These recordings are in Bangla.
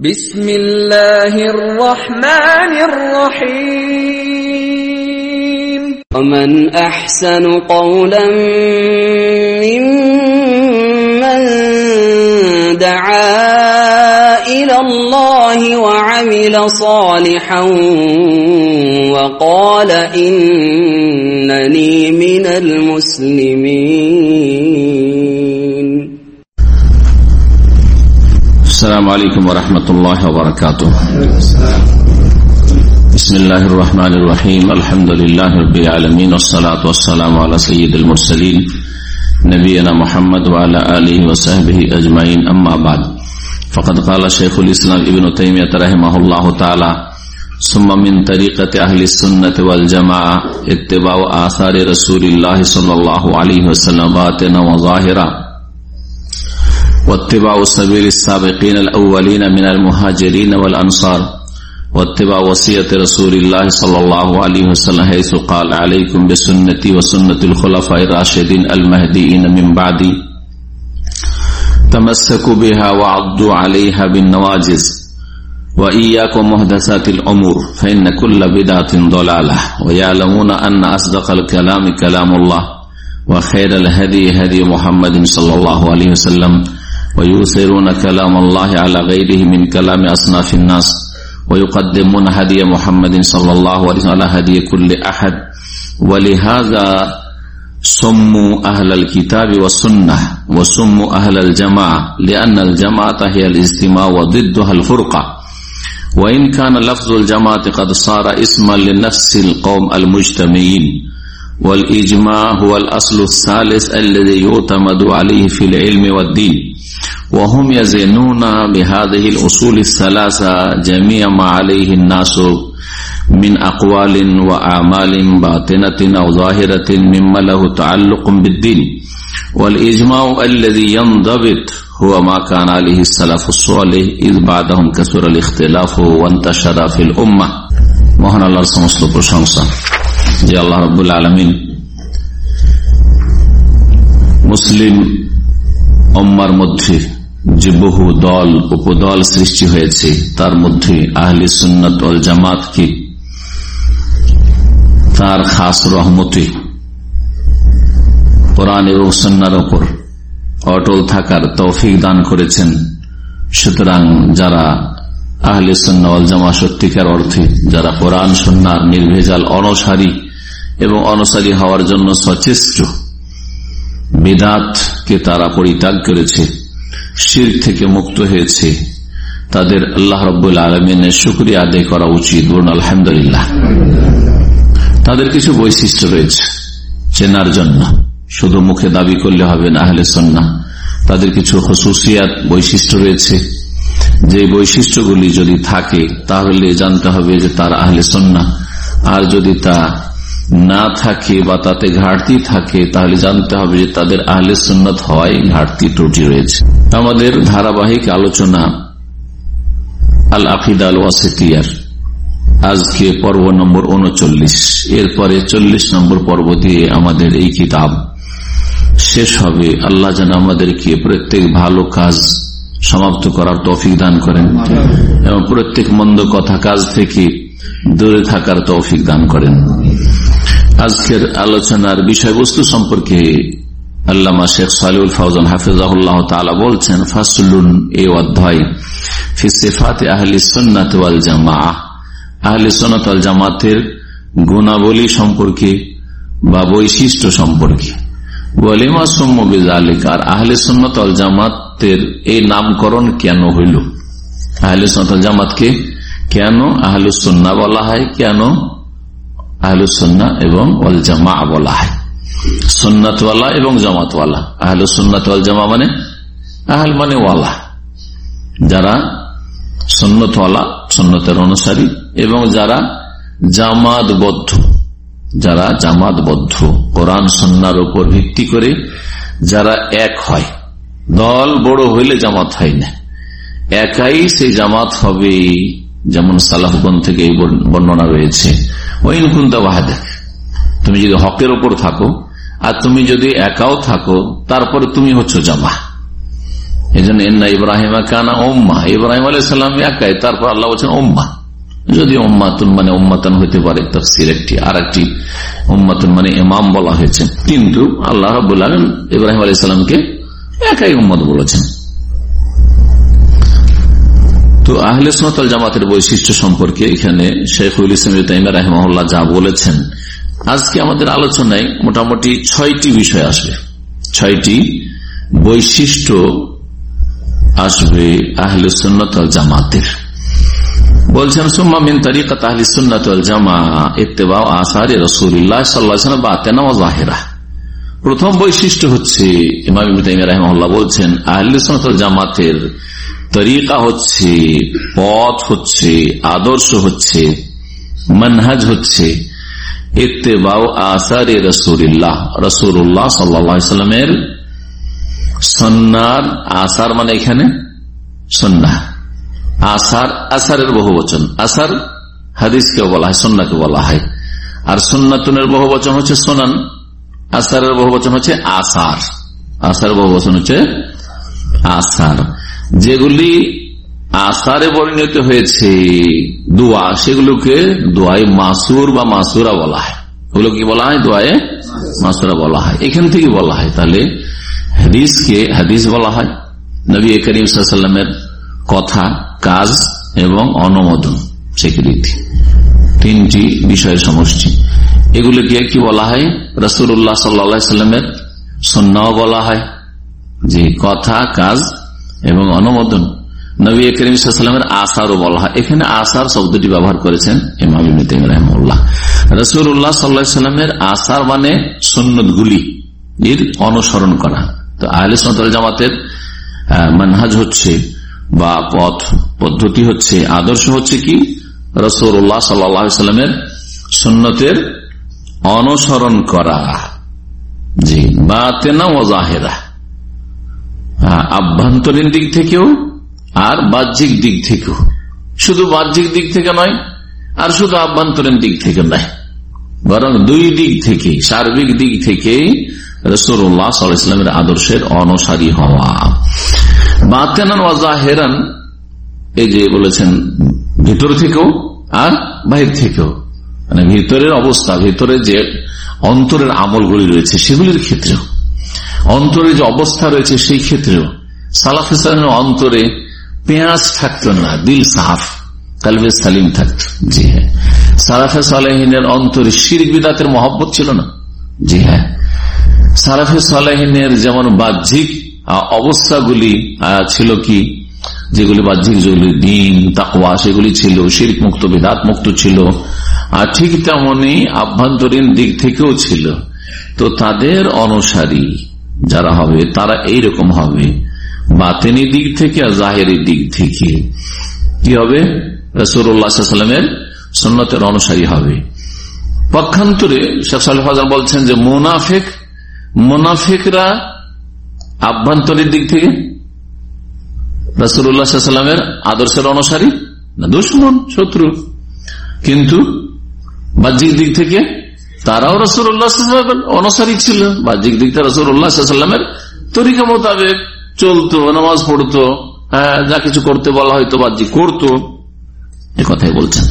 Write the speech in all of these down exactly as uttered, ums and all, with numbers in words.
বিসমিল্লাহির রহমানির রহিম। ومن أحسن قولا ممن دعا إلى الله وعمل صالحا وقال إنني من المسلمين. السلام عليكم ورحمة الله وبركاته. بسم الله الرحمن الرحيم. الحمد لله رب العالمين والصلاة والسلام على سيد المرسلين نبينا محمد وعلى آله وصحبه أجمعين. أما بعد فقد قال شيخ الإسلام ابن تيمية رحمه الله تعالى: ثم من طريقة أهل السنة والجماعة اتباع آثار رسول الله صلى الله عليه وسلم باطنا وظاهرا واتباع سبيل السابقين الأولين من المهاجرين والأنصار واتباع وصية رسول الله صلى الله عليه وسلم حيث قال: عليكم بسنتي وسنة الخلفاء الراشدين المهديين من بعدي تمسكوا بها وعضوا عليها بالنواجذ وإياكم محدثات الأمور فإن كل بدعة ضلالة ويعلمون أن أصدق الكلام كلام الله وخير الهدي هدي محمد صلى الله عليه وسلم ويؤثرون كلام الله على غيره من كلام أصناف الناس ويقدمون هدي محمد صلى الله عليه وسلم على هدي كل أحد. ولهذا سموا أهل الكتاب والسنة وسموا أهل الجماعة لأن الجماعة هي الاجتماع وضدها الفرقة، وإن كان لفظ الجماعة قد صار اسما لنفس القوم المجتمعين. والإجماع هو الأصل الثالث الذي يعتمد عليه في العلم والدين، وهم يزنون بهذه الأصول الثلاثة جميع ما عليه الناس من أقوال وأعمال باطنة أو ظاهرة مما له تعلق بالدين. والإجماع الذي ينضبط هو ما كان عليه السلف الصالح إذ بعدهم كثر الاختلاف وانتشر في الأمة. মহান আল্লাহর সমস্ত প্রশংসা যে আল্লাহ রাব্বুল আলামিন মুসলিম উম্মার মধ্যে যে বহু দল উপদল সৃষ্টি হয়েছে তার মধ্যে আহলে সুন্নাত ওয়াল জামাতকে তার খাস রহমতে কোরআন এবং সুন্নাহর উপর অটল থাকার তৌফিক দান করেছেন। সুতরাং যারা আহলে সুন্নাহ ওয়াল জামাত সত্যিকার অর্থে যারা কোরআন সুন্নাহর নির্ভেজাল অনুসারী এবং অনুসারী হওয়ার জন্য সচেষ্ট, বিদআতকে তারা পরিত্যাগ করেছে, শিরক থেকে মুক্ত হয়েছে, তাদের আল্লাহ রাব্বুল আলামিনের শুকরিয়া আদায় করা উচিত। বলুন আলহামদুলিল্লাহ। তাদের কিছু বৈশিষ্ট্য রয়েছে চেনার জন্য, শুধু মুখে দাবি করলে হবে না আহলে সুন্নাহ। তাদের কিছু খুসুসিয়াত বৈশিষ্ট্য রয়েছে, যে বৈশিষ্ট্যগুলি যদি থাকে তাহলে জানতে হবে যে তারা আহলে সুন্নাহ, আর যদি তা না থাকে বা তাতে ঘাটতি থাকে তাহলে জানতে হবে যে তাদের আহলে সুন্নাত হওয়ায় ঘাটতি ত্রুটি রয়েছে। আমাদের ধারাবাহিক আলোচনা আল আকিদা আল ওয়াসিতিয়ার আজকে পর্ব নম্বর উনচল্লিশ, এরপরে চল্লিশ নম্বর পর্ব দিয়ে আমাদের এই কিতাব শেষ হবে। আল্লাহ যেন আমাদেরকে প্রত্যেক ভালো কাজ সমাপ্ত করার তৌফিক দান করেন এবং প্রত্যেক মন্দ কথা কাজ থেকে দূরে থাকার তৌফিক দান করেন। আজকের আলোচনার বিষয়বস্তু সম্পর্কে আল্লামা শেখ সালিহুল ফাওজান হাফিজাহুল্লাহ তাআলা বলছেন: ফাসলুন, এই অধ্যায় ফি সিফাতি আহলি সুন্নাত ওয়াল জামাআহ, আহলি সুন্নাত ওয়াল জামাতের গুণাবলী সম্পর্কে বা বৈশিষ্ট্য সম্পর্কে। ওয়ালিমা সুম্মু বিযালিকা, আর আহলে সুন্নাত ওয়াল জামাতের এই নামকরণ কেন হইল, আহলে সুন্নাত ওয়াল জামাতকে কেন আহলুস সুন্নাহ বলা হয়, কেন আহলুস সুন্নাহ এবং ওয়াল জামাআহ বলা হয়। সুন্নাতওয়ালা এবং জামাতওয়ালা, আহলুস সুন্নাত ওয়াল জামাআহ মানে আহল মানে ওয়ালা, যারা সুন্নতওয়ালা সুন্নতের অনুসারী, এবং যারা জামাতবদ্ধ, যারা জামাতবদ্ধ কোরআন সুন্নাহর উপর ভিত্তি করে যারা এক হয়। দল বড় হইলে জামাত হয় না, একাই সেই জামাত হবে। যেমন সালাফগণ থেকে এই বর্ণনা রয়েছে, ওয়াইন কুনতা ওয়াহদাক, তুমি যদি হকের উপর থাকো আর তুমি যদি একাও থাকো তারপরে তুমি হচ্ছ জামা। এই জন্য ইন্না ইব্রাহিম কানা উম্মাহ, ইব্রাহিম আলাইহিস সালাম একাই, তারপর আল্লাহ বলছেন উম্মাহ। যদি উম্মাতুন মানে উম্মাতান হইতে পারে, তাফসীর একটি, আর একটি উম্মাতুন মানে ইমাম বলা হয়েছে, কিন্তু আল্লাহ রাব্বুল আলামিন ইব্রাহিম আলাইহিস সালামকে একাই উম্মত বলেছেন। তো আহলে সুন্নাত ওয়াল জামাতের বৈশিষ্ট্য সম্পর্কে এখানে শাইখুল ইসলাম ইবনে তাইমিয়া রাহিমাহুল্লাহ যা বলেছেন, আজকে আমাদের আলোচনায় মোটামুটি ছয়টি বিষয় আসবে, ছয়টি বৈশিষ্ট্য আসবে আহলে সুন্নাত ওয়াল জামাতের। বলছেন সুম্মা মিন তারিকাত আহলে সুন্নাত ওয়াল জামাআহ ইত্তিবাউ আসারি রাসূলুল্লাহ সাল্লাল্লাহু আলাইহি ওয়াসাল্লাম বাতিনা ওয়া যাহিরা। প্রথম বৈশিষ্ট্য হচ্ছে, ইমাম ইবনে তাইমিয়া রাহিমাহুল্লাহ বলছেন, আহলে সুন্নাত ওয়াল জামাতের তরিকা হচ্ছে, পথ হচ্ছে, আদর্শ হচ্ছে, মানহাজ হচ্ছে ইত্তিবাউ আসারি রাসূলুল্লাহ, রাসূলুল্লাহ সাল্লাল্লাহু আলাইহি ওয়াসাল্লামের সুন্নাহর, আসার মানে এখানে সুন্নাহ, আসার আসারের বহুবচন, আসার হাদিসকে বলা হয়, সুন্নাহকে বলা হয়, আর সুন্নাতুনের বহুবচন হচ্ছে সুনান, আসারের বহুবচন হচ্ছে আসার, আসারের বহুবচন হচ্ছে আসার। যেগুলি আসারে পরিণত হয়েছে দোয়া, সেগুলোকে দোয়ায়ে মাসুর বা মাসুরা বলা হয়। ওগুলো কি বলা হয়? দোয়ায়ে মাসুরা বলা হয়, এখান থেকে বলা হয়। তাহলে হাদিসকে হাদিস বলা হয়, নবী করিম সাল্লাল্লাহু আলাইহি ওয়াসাল্লামের কথা, কাজ এবং অনুমোদন, স্বীকৃতি, তিনটি বিষয়ের সমষ্টি। এগুলোকে কি বলা হয়? রাসূলুল্লাহ সাল্লাল্লাহু আলাইহি ওয়াসাল্লামের সুন্নাহ বলা হয়, যে কথা, কাজ এবং অনুমোদন। নবী করিম সাল্লাল্লাহু আলাইহি ওয়াসাল্লামের আসারও বলা হয়। এখানে আসার শব্দটি ব্যবহার করেছেন ইমাম ইবনে তাইমিয়া রাহিমাহুল্লাহ। রাসূলুল্লাহ সাল্লাল্লাহু আলাইহি ওয়াসাল্লামের আসার মানে সুন্নতগুলি এর অনুসরণ করা। তো আহলে সুন্নাত ওয়াল জামাতের মানহাজ হচ্ছে বা পথ পদ্ধতি হচ্ছে, আদর্শ হচ্ছে কি? রাসূলুল্লাহ সাল্লাল্লাহু আলাইহি ওয়াসাল্লামের সুন্নতের অনুসরণ করা, জি, বাতিনা ওয়া যাহিরা, আভ্যন্তরীণ দিক থেকেও আর বাহ্যিক দিক থেকেও। শুধু বাহ্যিক দিক থেকে নয়, আর শুধু আভ্যন্তরীণ দিক থেকে নয়, বরং দুই দিক থেকে, সার্বিক দিক থেকে রাসূলুল্লাহ সাল্লাল্লাহু আলাইহি ওয়াসাল্লামের আদর্শের অনুসারী হওয়া। বাতিনান ওয়া যাহিরান, এই যে বলেছেন ভিতর থেকেও আর বাহির থেকেও, মানে ভিতরের অবস্থা, ভিতরে যে অন্তরের আমলগুলি রয়েছে সেগুলির ক্ষেত্রেও, অন্তরের যে অবস্থা রয়েছে সেই ক্ষেত্রেও। সালাফে সালেহিনের অন্তরে পেঁয়াজ থাকতো না, দিল সাফ, কলবে সালিম থাকতো। জি হ্যাঁ। সালাফে সালেহিনের অন্তরে শিরক বিদআতের মহব্বত ছিল না। জি হ্যাঁ। সালাফে সালেহিনের যেমন বাহ্যিক অবস্থাগুলি ছিল কি, যেগুলি বাহ্যিক, যেগুলি দিন তাকওয়া, সেগুলি ছিল শিরক মুক্ত, বিদআত মুক্ত ছিল, আর ঠিক তেমনি আভ্যন্তরীণ দিক থেকেও ছিল। তো তাদের অনুসারী যারা হবে তারা এইরকম হবে, বাতিনি দিক থেকে আর জাহেরি দিক থেকে কি হবে? রাসূলুল্লাহ সাল্লাল্লাহু আলাইহি ওয়াসাল্লামের সুন্নতের অনুসারী হবে। পক্ষান্তরে শেখ সালেহ ফাজাল বলছেন যে মুনাফিক, মুনাফিকরা আভ্যন্তরীণ দিক থেকে রাসূলুল্লাহ সাল্লাল্লাহু আলাইহি ওয়াসাল্লামের আদর্শের অনুসারী না, দুশমন, শত্রু, কিন্তু বাহ্যিক দিক থেকে তারাও রাসূলুল্লাহ সাল্লাল্লাহু আলাইহি ওয়াসাল্লামের অনুসারী ছিল। বাহ্যিক দিক থেকে রাসূলুল্লাহ সাল্লাল্লাহু আলাইহি ওয়াসাল্লামের তরিকা মোতাবেক চলতো, নামাজ পড়তো, হ্যাঁ, যা কিছু করতে বলা হয়তো বাহ্যিক করতো, এ কথাই বলছেন।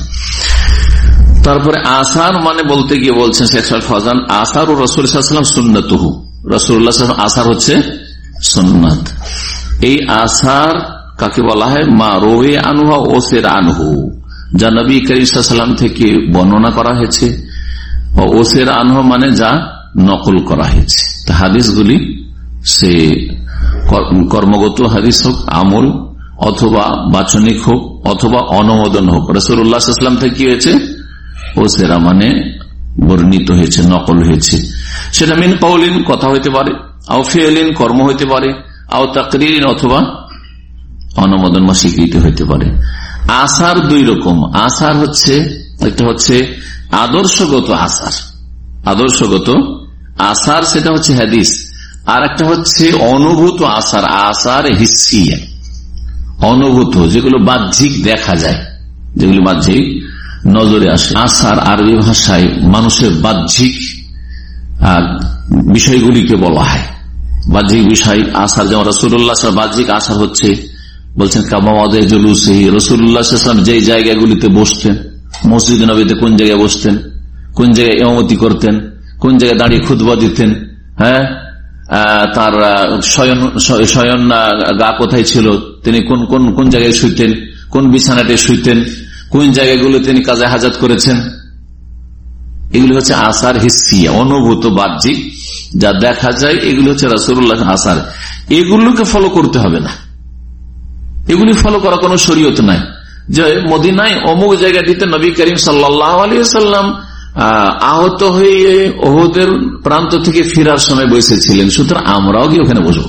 তারপরে আসার মানে বলতে গিয়ে বলছেন শেখ সালেহ ফাওজান, আসার ও রাসূল সাল্লাল্লাহু আলাইহি ওয়াসাল্লাম সুন্নাতুহু, রাসূলুল্লাহ সাল্লাল্লাহু আলাইহি ওয়াসাল্লাম আসার হচ্ছে সুন্নাত। এই আসার কাকে বলা হয়? মা রোয়ে আনহু ও সের আনহু, যা নবী করিম সাল্লাল্লাহু আলাইহি ওয়াসাল্লাম থেকে বর্ণনা করা হয়েছে, ও সের আনহু মানে যা নকল করা হয়েছে। হাদিসগুলি সে কর্মগত হাদিস হোক, আমল অথবা বাচনিক হোক, অথবা অনুমোদন হোক, রাসূলুল্লাহ সাল্লাল্লাহু আলাইহি ওয়াসাল্লাম থেকে কি হয়েছে? ও সেরা মানে বর্ণিত হয়েছে, নকল হয়েছে। সেটা মিন কওলিন, কথা হইতে পারে, আও ফিআলিন, কর্ম হইতে পারে, আও তাকরিরিন, অথবা অনুমোদন বা স্বীকৃতি হইতে পারে। আসার দুই রকম। আসার হচ্ছে, একটা হচ্ছে আদর্শগত আসার, আদর্শগত আসার সেটা হচ্ছে হাদিস, আর একটা হচ্ছে অনুভূত আসার, আসার হিসিয়া, অনুভূত, যেগুলো বাহ্যিক দেখা যায়, যেগুলো বাহ্যিক নজরে আসে। আসার আরবি ভাষায় মানুষের বাহ্যিক বিষয়গুলিকে বলা হয়, বাহ্যিক বিষয় আসার, যেমন রাসূলুল্লাহ বাহ্যিক আসার হচ্ছে বলছেন কামাওয়াদে জুলুসি, রাসূলুল্লাহ যেই জায়গাগুলিতে বসতেন, মসজিদ নববীতে কোন জায়গায় বসতেন, কোন জায়গায় ইমামতি করতেন, কোন জায়গায় দাঁড়িয়ে খুতবা দিতেন, হ্যাঁ তার শয়ন শয়ন গা কোথায় ছিল, তিনি কোন কোন কোন জায়গায় শুইতেন, কোন বিছানাতে শুইতেন, কোন জায়গাগুলো তিনি কাজে হাজাত করেছেন, এগুলো হচ্ছে আসার হিসিয়া, অনুভূত বাহ্যিক যা দেখা যায়, এগুলো হচ্ছে রাসূলুল্লাহ আসার। এগুলোকে ফলো করতে হবে না, এগুলি ফলো করা কোনো শরীয়ত নাই। যে মদিনায় অমুক জায়গাটিতে নবী করিম সাল্লাল্লাহু আলাইহি ওয়াসাল্লাম আহত হয়ে ওহুদের প্রান্ত থেকে ফেরার সময় বসেছিলেন, সুতরাং আমরাও গিয়ে ওখানে বসবো।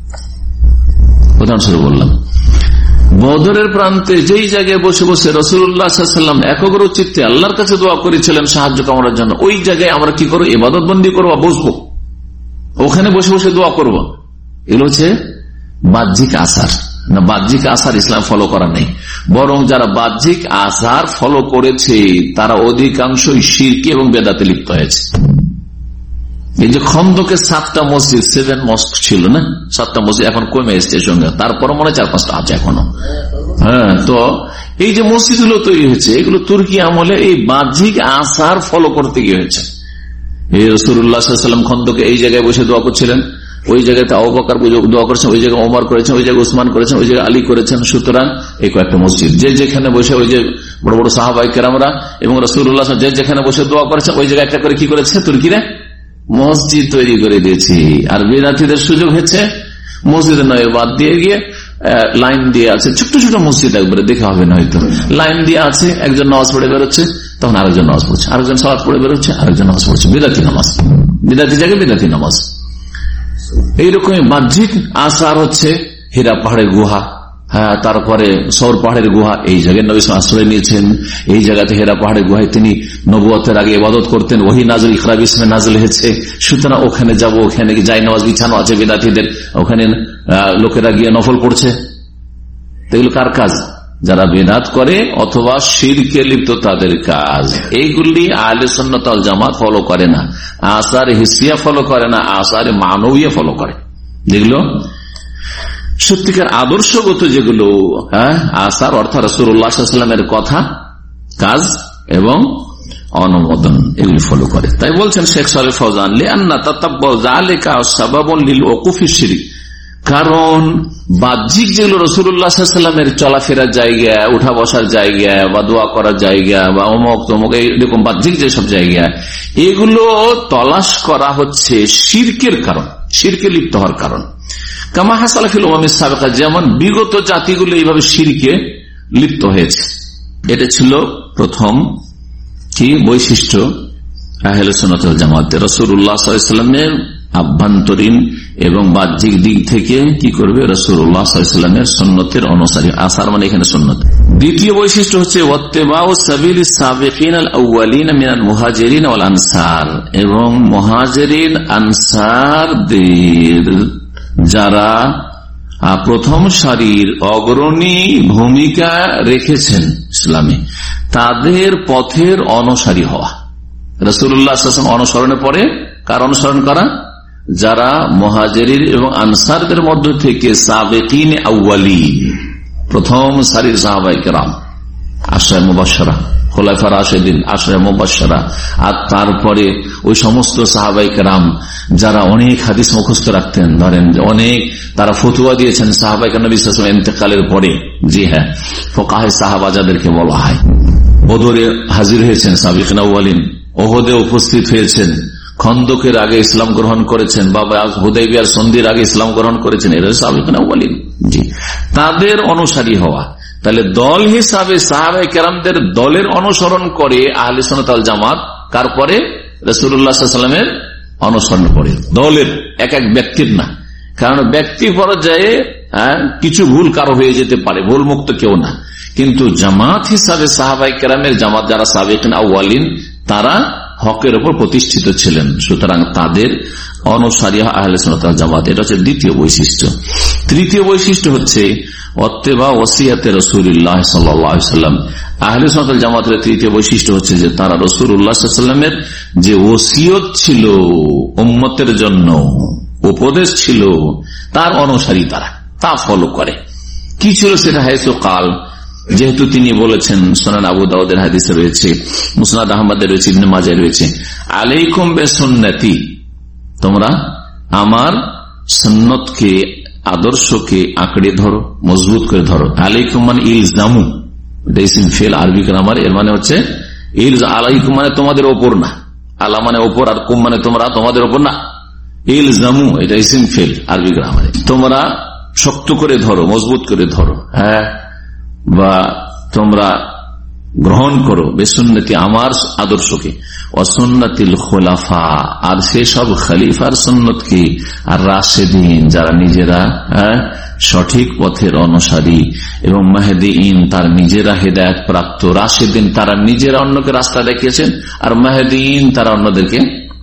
উদাহরণস্বরূপ বললাম, বদরের প্রান্তে যেই জায়গায় বসে বসে রাসূলুল্লাহ সাল্লাল্লাহু আলাইহি ওয়াসাল্লাম একাগ্র চিত্তে আল্লাহর কাছে দোয়া করেছিলেন সাহায্য কামনার জন্য, ওই জায়গায় আমরা কি করবো, ইবাদত বন্দি করবো, বসবো, ওখানে বসে বসে দোয়া করবো। এগুলো হচ্ছে বাহ্যিক আসার না, বাহ্যিক আসার ইসলাম ফলো করা নেই। বরং যারা বাহ্যিক আসার ফলো করেছে তারা অধিকাংশই শিরকি এবং বেদাতে লিপ্ত হয়েছে। এই যে খন্দকে সাতটা মসজিদ, সেভেন মস্ক ছিল না, সাতটা মসজিদ এখন কমে এসছে সঙ্গে, তারপর মনে হয় চার পাঁচটা আছে এখনো। হ্যাঁ, তো এই যে মসজিদ গুলো তৈরি হয়েছে, এগুলো তুর্কি আমলে এই বাহ্যিক আসার ফলো করতে গিয়ে হয়েছে। এই রাসূলুল্লাহ সাল্লাল্লাহু আলাইহি ওয়াসাল্লাম খন্দকে এই জায়গায় বসে দোয়া করছিলেন, ওই জায়গায় আবু বকর দোয়া করেছেন, ওই জায়গায় ওমর করেছেন, ওই জায়গায় উসমান করেছেন, ওই জায়গায় আলী করেছেন। সুতরাং এই কয়েকটা মসজিদ, যে যেখানে বসে ওই যে বড় বড় সাহাবায়ে কেরামরা এবং রাসূলুল্লাহ যে যেখানে বসে দোয়া করেছেন, ওই জায়গায় একটা করে কি করেছে তুর্কিরা মসজিদ তৈরি করে দিয়েছে। আর বিদআতীদের সুযোগ হচ্ছে মসজিদ নয়, বাদ দিয়ে গিয়ে লাইন দিয়ে আছে, ছোট্ট ছোট মসজিদ, একবারে দেখা হবে না হয়তো, লাইন দিয়ে আছে, একজন নামাজ পড়ে বেরোচ্ছে, তখন আরেকজন নামাজ পড়ছে, আরেকজন সালাত পড়ে বেরোচ্ছে, আরেকজন নামাজ পড়ছে, বিদআতী নামাজ, বিদআতী জায়গায় বিদআতী নামাজ। এইরকমই বাহ্যিক আসার হচ্ছে হীরা পাহাড়ের গুহা, হ্যাঁ, তারপরে সৌর পাহাড়ের গুহা, এই জায়গায় নবী আশ্রয় নিয়েছেন, এই জায়গাতে হীরা পাহাড়ের গুহায় তিনি নবুয়তের আগে ইবাদত করতেন, ওহী নাযিল ইকরা বিসমে নাযিল হয়েছে, সুতরাং ওখানে যাব, ওখানে যাই নামাজ বিছানো আছে বিদআতীদের, ওখানে লোকেরা গিয়ে নফল পড়ছে। এগুলো কার কাজ? যারা বেদাত করে অথবা শিরকে লিপ্ত তাদের কাজ। এইগুলি আহলে সুন্নাত ওয়াল জামাত ফলো করে না, আসার হিসিয়া ফলো করে না, আসার মানবিয়া ফলো করে। যেগুলো সত্যিকার আদর্শগত, যেগুলো হ্যাঁ আসার অর্থাৎ রাসূলুল্লাহ সাল্লাল্লাহু আলাইহি ওয়াসাল্লামের কথা, কাজ এবং অনুমোদন, এগুলি ফলো করে। তাই বলছেন শেখ সালেহ ফওজান, লিআন্না তাতাব্বু যালিকা সাবাবুন লিল ওকুফি শিরক, কারণ বাহ্যিক যেগুলো রাসূলুল্লাহ সাল্লাল্লাহু আলাইহি ওয়াসাল্লামের চলাফেরার জায়গা, উঠা বসার জায়গা বা দোয়া করার জায়গা বা অমুক তমুক, এরকম বাহ্যিক যেসব জায়গা, এগুলো তলাশ করা হচ্ছে শিরকের কারণ, শিরকে লিপ্ত হওয়ার কারণ। কামা হাসাল ফিল উমামিস সাবিকা, যেমন বিগত জাতিগুলো এইভাবে শিরকে লিপ্ত হয়েছে। এটা ছিল প্রথম কি বৈশিষ্ট্য আহলে সুন্নাত ওয়াল জামাতের, রাসূলুল্লাহ সাল্লাল্লাহু আলাইহি ওয়াসাল্লামের আভ্যন্তরীণ এবং বাহ্যিক দিক থেকে কি করবে, রাসূলুল্লাহ সাল্লাল্লাহু আলাইহি ওয়াসাল্লামের সুন্নতের অনুসারী। আসার মানে এখানে সুন্নত। দ্বিতীয় বৈশিষ্ট্য হচ্ছে ওয়াত্তিবাউ সাবিলিস সাবিকিনাল আউয়ালিন মিনাল মুহাজিরিন ওয়াল আনসার, এবং মুহাজিরিন আনসারদের যারা প্রথম সারির অগ্রণী ভূমিকা রেখেছেন ইসলামে, তাদের পথের অনুসারী হওয়া। রাসূলুল্লাহ সাল্লাল্লাহু আলাইহি ওয়াসাল্লাম অনুসরণের পরে কার অনুসরণ করা? যারা মুহাজিরিন এবং আনসারদের মধ্য থেকে সাবিকিন আউয়ালিন, প্রথম সারির সাহাবায়ে কেরাম, আশরায়ে মুবাশশারা, খোলাফা রাশিদিন, আশরায়ে মুবাশশারা, আর তারপরে ওই সমস্ত সাহাবায়ে কেরাম যারা অনেক হাদিস মুখস্থ রাখতেন, ধরেন অনেক তারা ফতোয়া দিয়েছেন সাহাবায়ে কেরাম নবী সাল্লাল্লাহু আলাইহি ওয়াসাল্লাম ইন্তেকালের পরে। জি হ্যাঁ, ফুকাহে সাহাবা যাদেরকে বলা হয়। বদরে হাজির হয়েছেন সাবিকিন আউয়ালিন, ওহদে উপস্থিত হয়েছেন, খন্দকের আগে ইসলাম গ্রহণ করেছেন, বাবা হুদাইবিয়ার সন্ধির আগে ইসলাম গ্রহণ করেছেন, এরা সাবিকিন আউয়ালিন। জি, তাদের অনুসারী হওয়া। তাহলে দল হিসাবে সাহাবায়ে কেরামদের দলের অনুসরণ করে আহলে সুন্নাত ওয়াল জামাত, কার পরে? রাসূলুল্লাহ সাল্লাল্লাহু আলাইহি ওয়াসাল্লামের অনুসরণ করে, দলের, এক এক ব্যক্তির না। কারণ ব্যক্তি পর্যায়ে কিছু ভুল কারো হয়ে যেতে পারে, ভুল মুক্ত কেউ না, কিন্তু জামাত হিসাবে সাহাবায়ে কেরামের জামাত যারা সাবিকিন আউয়ালিন, তারা হকের উপর প্রতিষ্ঠিত ছিলেন, সুতরাং তাদের অনুসারী আহলে সুন্নাত ওয়াল জামাত। এটা হচ্ছে দ্বিতীয় বৈশিষ্ট্য। তৃতীয় বৈশিষ্ট্য হচ্ছে ওয়াত্তিবা ওয়াসিয়াতে রাসূলুল্লাহ সাল্লাল্লাহু আলাইহি ওয়াসাল্লাম। আহলে সুন্নাত ওয়াল জামাতের তৃতীয় বৈশিষ্ট্য হচ্ছে যে তারা রাসূলুল্লাহ সাল্লাল্লাহু আলাইহি ওয়াসাল্লামের যে ওসিয়ত ছিল উম্মতের জন্য, উপদেশ ছিল তার অনুসারী, তারা তা ফলো করে। কি ছিল সেটা? হাইসু কাল, যেহেতু তিনি বলেছেন, সুনান আবু দাউদের হাদিসে রয়েছে, মুসনাদ আহমদের রয়েছে, ইবনে মাজাহ রয়েছে, আলাইকুম বিসুন্নতি, তোমরা আমার সুন্নতকে, আদর্শকে আঁকড়ে ধরো, মজবুত করে ধরো। আলাইকুম মানে ইলজামু, এটা ইসিম ফেল আরবি গ্রামার, এর মানে হচ্ছে ইলজ, আলাইকুম মানে তোমাদের ওপর না, আলা মানে ওপর, আর কুম মানে তোমরা, তোমাদের ওপর না, ইলজামু এটা ইসিম ফেল আরবি গ্রামারে। তোমরা শক্ত করে ধরো, মজবুত করে ধরো, হ্যাঁ, বা তোমরা গ্রহণ করো বেসুন্নতি আমার আদর্শকে, অসুন্নতিল খোলাফা আর সেসব খলিফার সুন্নতকে, আর রাশেদিন যারা নিজেরা সঠিক পথের অনুসারী, এবং মাহদিইন তার নিজেরা হেদায়েত প্রাপ্ত। রাশেদিন তারা নিজেরা অন্যকে রাস্তা দেখিয়েছেন, আর মাহদিইন তারা অন্যদেরকে,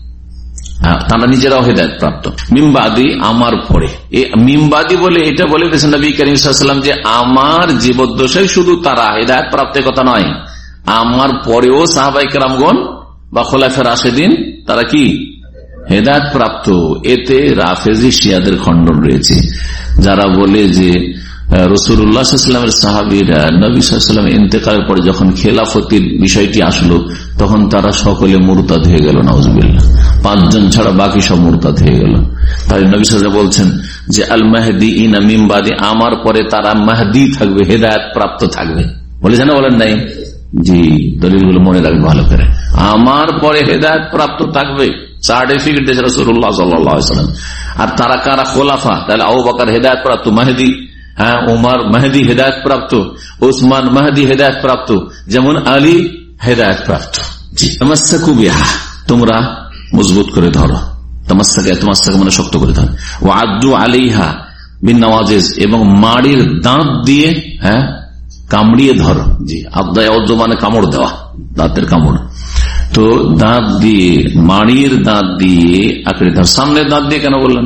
তারা নিজেরাও হেদায়েত প্রাপ্ত। মিমবাদি আমার পরে, মিমবাদি বলে এটা বলে দিয়েছেন নবী করিম সাল্লাল্লাহু আলাইহি ওয়াসাল্লাম যে আমার জীবদ্দশায় শুধু তারা হেদায়েত প্রাপ্তের কথা নয়, আমার পরেও সাহাবায়ে কেরামগণ বা খোলাফায়ে রাশেদিন তারা কি হেদায়েত প্রাপ্ত। এতে রাফেজি শিয়াদের খণ্ডন রয়েছে, যারা বলে যে রাসূলুল্লাহ সাল্লাল্লাহু আলাইহি ওয়াসাল্লামের সাহাবীরা নবী সাল্লাল্লাহু আলাইহি ওয়াসাল্লামের ইন্তেকালের পরে যখন খেলাফতের বিষয়টি আসলো, তখন তারা সকলে মুরতাদ হয়ে গেল, নাউজুবিল্লাহ, পাঁচজন ছাড়া বাকি সব মুরতাদ হয়ে গেল। তাই নবী সাল্লাল্লাহু আলাইহি ওয়াসাল্লাম বলছেন যে আল মাহদিইনা মিন বাদি, আমার পরে তারা মাহদি থাকবে, হেদায়েত প্রাপ্ত থাকবে। বলেছেন না, বলেন নাই? জি, দলিলগুলো মনে রাখবে ভালো করে। আমার পরে হেদায়েত প্রাপ্ত থাকবে, সার্টিফিকেট দিয়েছে রাসূলুল্লাহ সাল্লাল্লাহু আলাইহি ওয়াসাল্লাম। আর তারা কারা? খোলাফা। তাহলে আবু বকর হেদায়েত প্রাপ্ত, মাহদি, হ্যাঁ, উমর মাহদি হেদায়েত প্রাপ্ত, উসমান মাহদি হেদায়েত প্রাপ্ত, যেমন আলী হেদায়েত প্রাপ্ত। জি, তামাসসাকু বিহা, তোমরা মজবুত করে ধরো, তামাসসাকা, তামাসসাকা মানে শক্ত করে ধরো। ওয়া আদ্দু আলাইহা বিন নওয়াজিজ, এবং মাড়ির দাঁত দিয়ে, হ্যাঁ, কামড়িয়ে ধরো। জি, আদ্দা আদ্দু মানে কামড় দেওয়া, দাঁতের কামড়। তো দাঁত দিয়ে, মাড়ির দাঁত দিয়ে আঁকড়ে ধর। সামনের দাঁত দিয়ে কেন বললেন?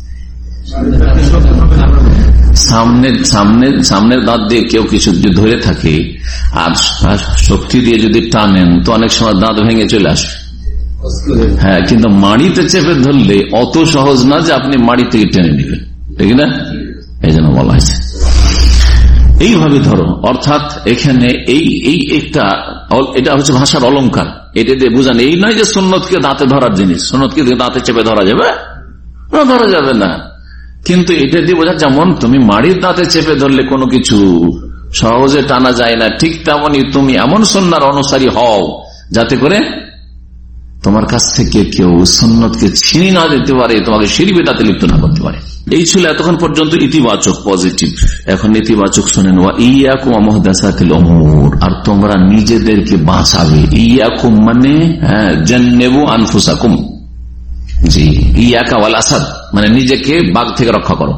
সামনের সামনের সামনের দাঁত দিয়ে কেউ কিছু যদি ধরে থাকে আর শক্তি দিয়ে যদি টানেন, তো অনেক সময় দাঁত ভেঙে চলে আসবে। হ্যাঁ, কিন্তু মাড়িতে চেপে ধরলে অত সহজ না যে আপনি মাড়ি থেকে টেনে নেবেন, ঠিক না? এই জন্য বলা হয়েছে এইভাবে ধরো। অর্থাৎ এখানে এই এই একটা, এটা হচ্ছে ভাষার অলংকার, এটা দিয়ে বোঝান এই নয় যে সুন্নতকে দাঁতে ধরার জিনিস, সুন্নতকে দাঁতে চেপে ধরা যাবে না, ধরা যাবে না। কিন্তু এটা দিয়ে বোঝা, যেমন তুমি মাড়ির দাঁতে চেপে ধরলে কোনো কিছু সহজে টানা যায় না, ঠিক তেমনই তুমি এমন সুন্নাহর অনুসারী হও যাতে করে তোমার কাছ থেকে কেউ সুন্নতকে ছিনিয়ে না দিতে পারে, তোমাকে শিরক বিদআতে লিপ্ত না করতে পারে। এই ছিল এতক্ষণ পর্যন্ত ইতিবাচক, পজিটিভ। এখন নেতিবাচক শোনেন। ওয়া ইয়াকুম মুহদাসাতিল উমুর, আর তোমরা নিজেদেরকে বাঁচাবে। ইয়াকুম মানে জান্নাবু আনফুসাকুম। জি, ইয়াকা ওয়াল আসাদ মানে নিজেকে বাঘ থেকে রক্ষা করো।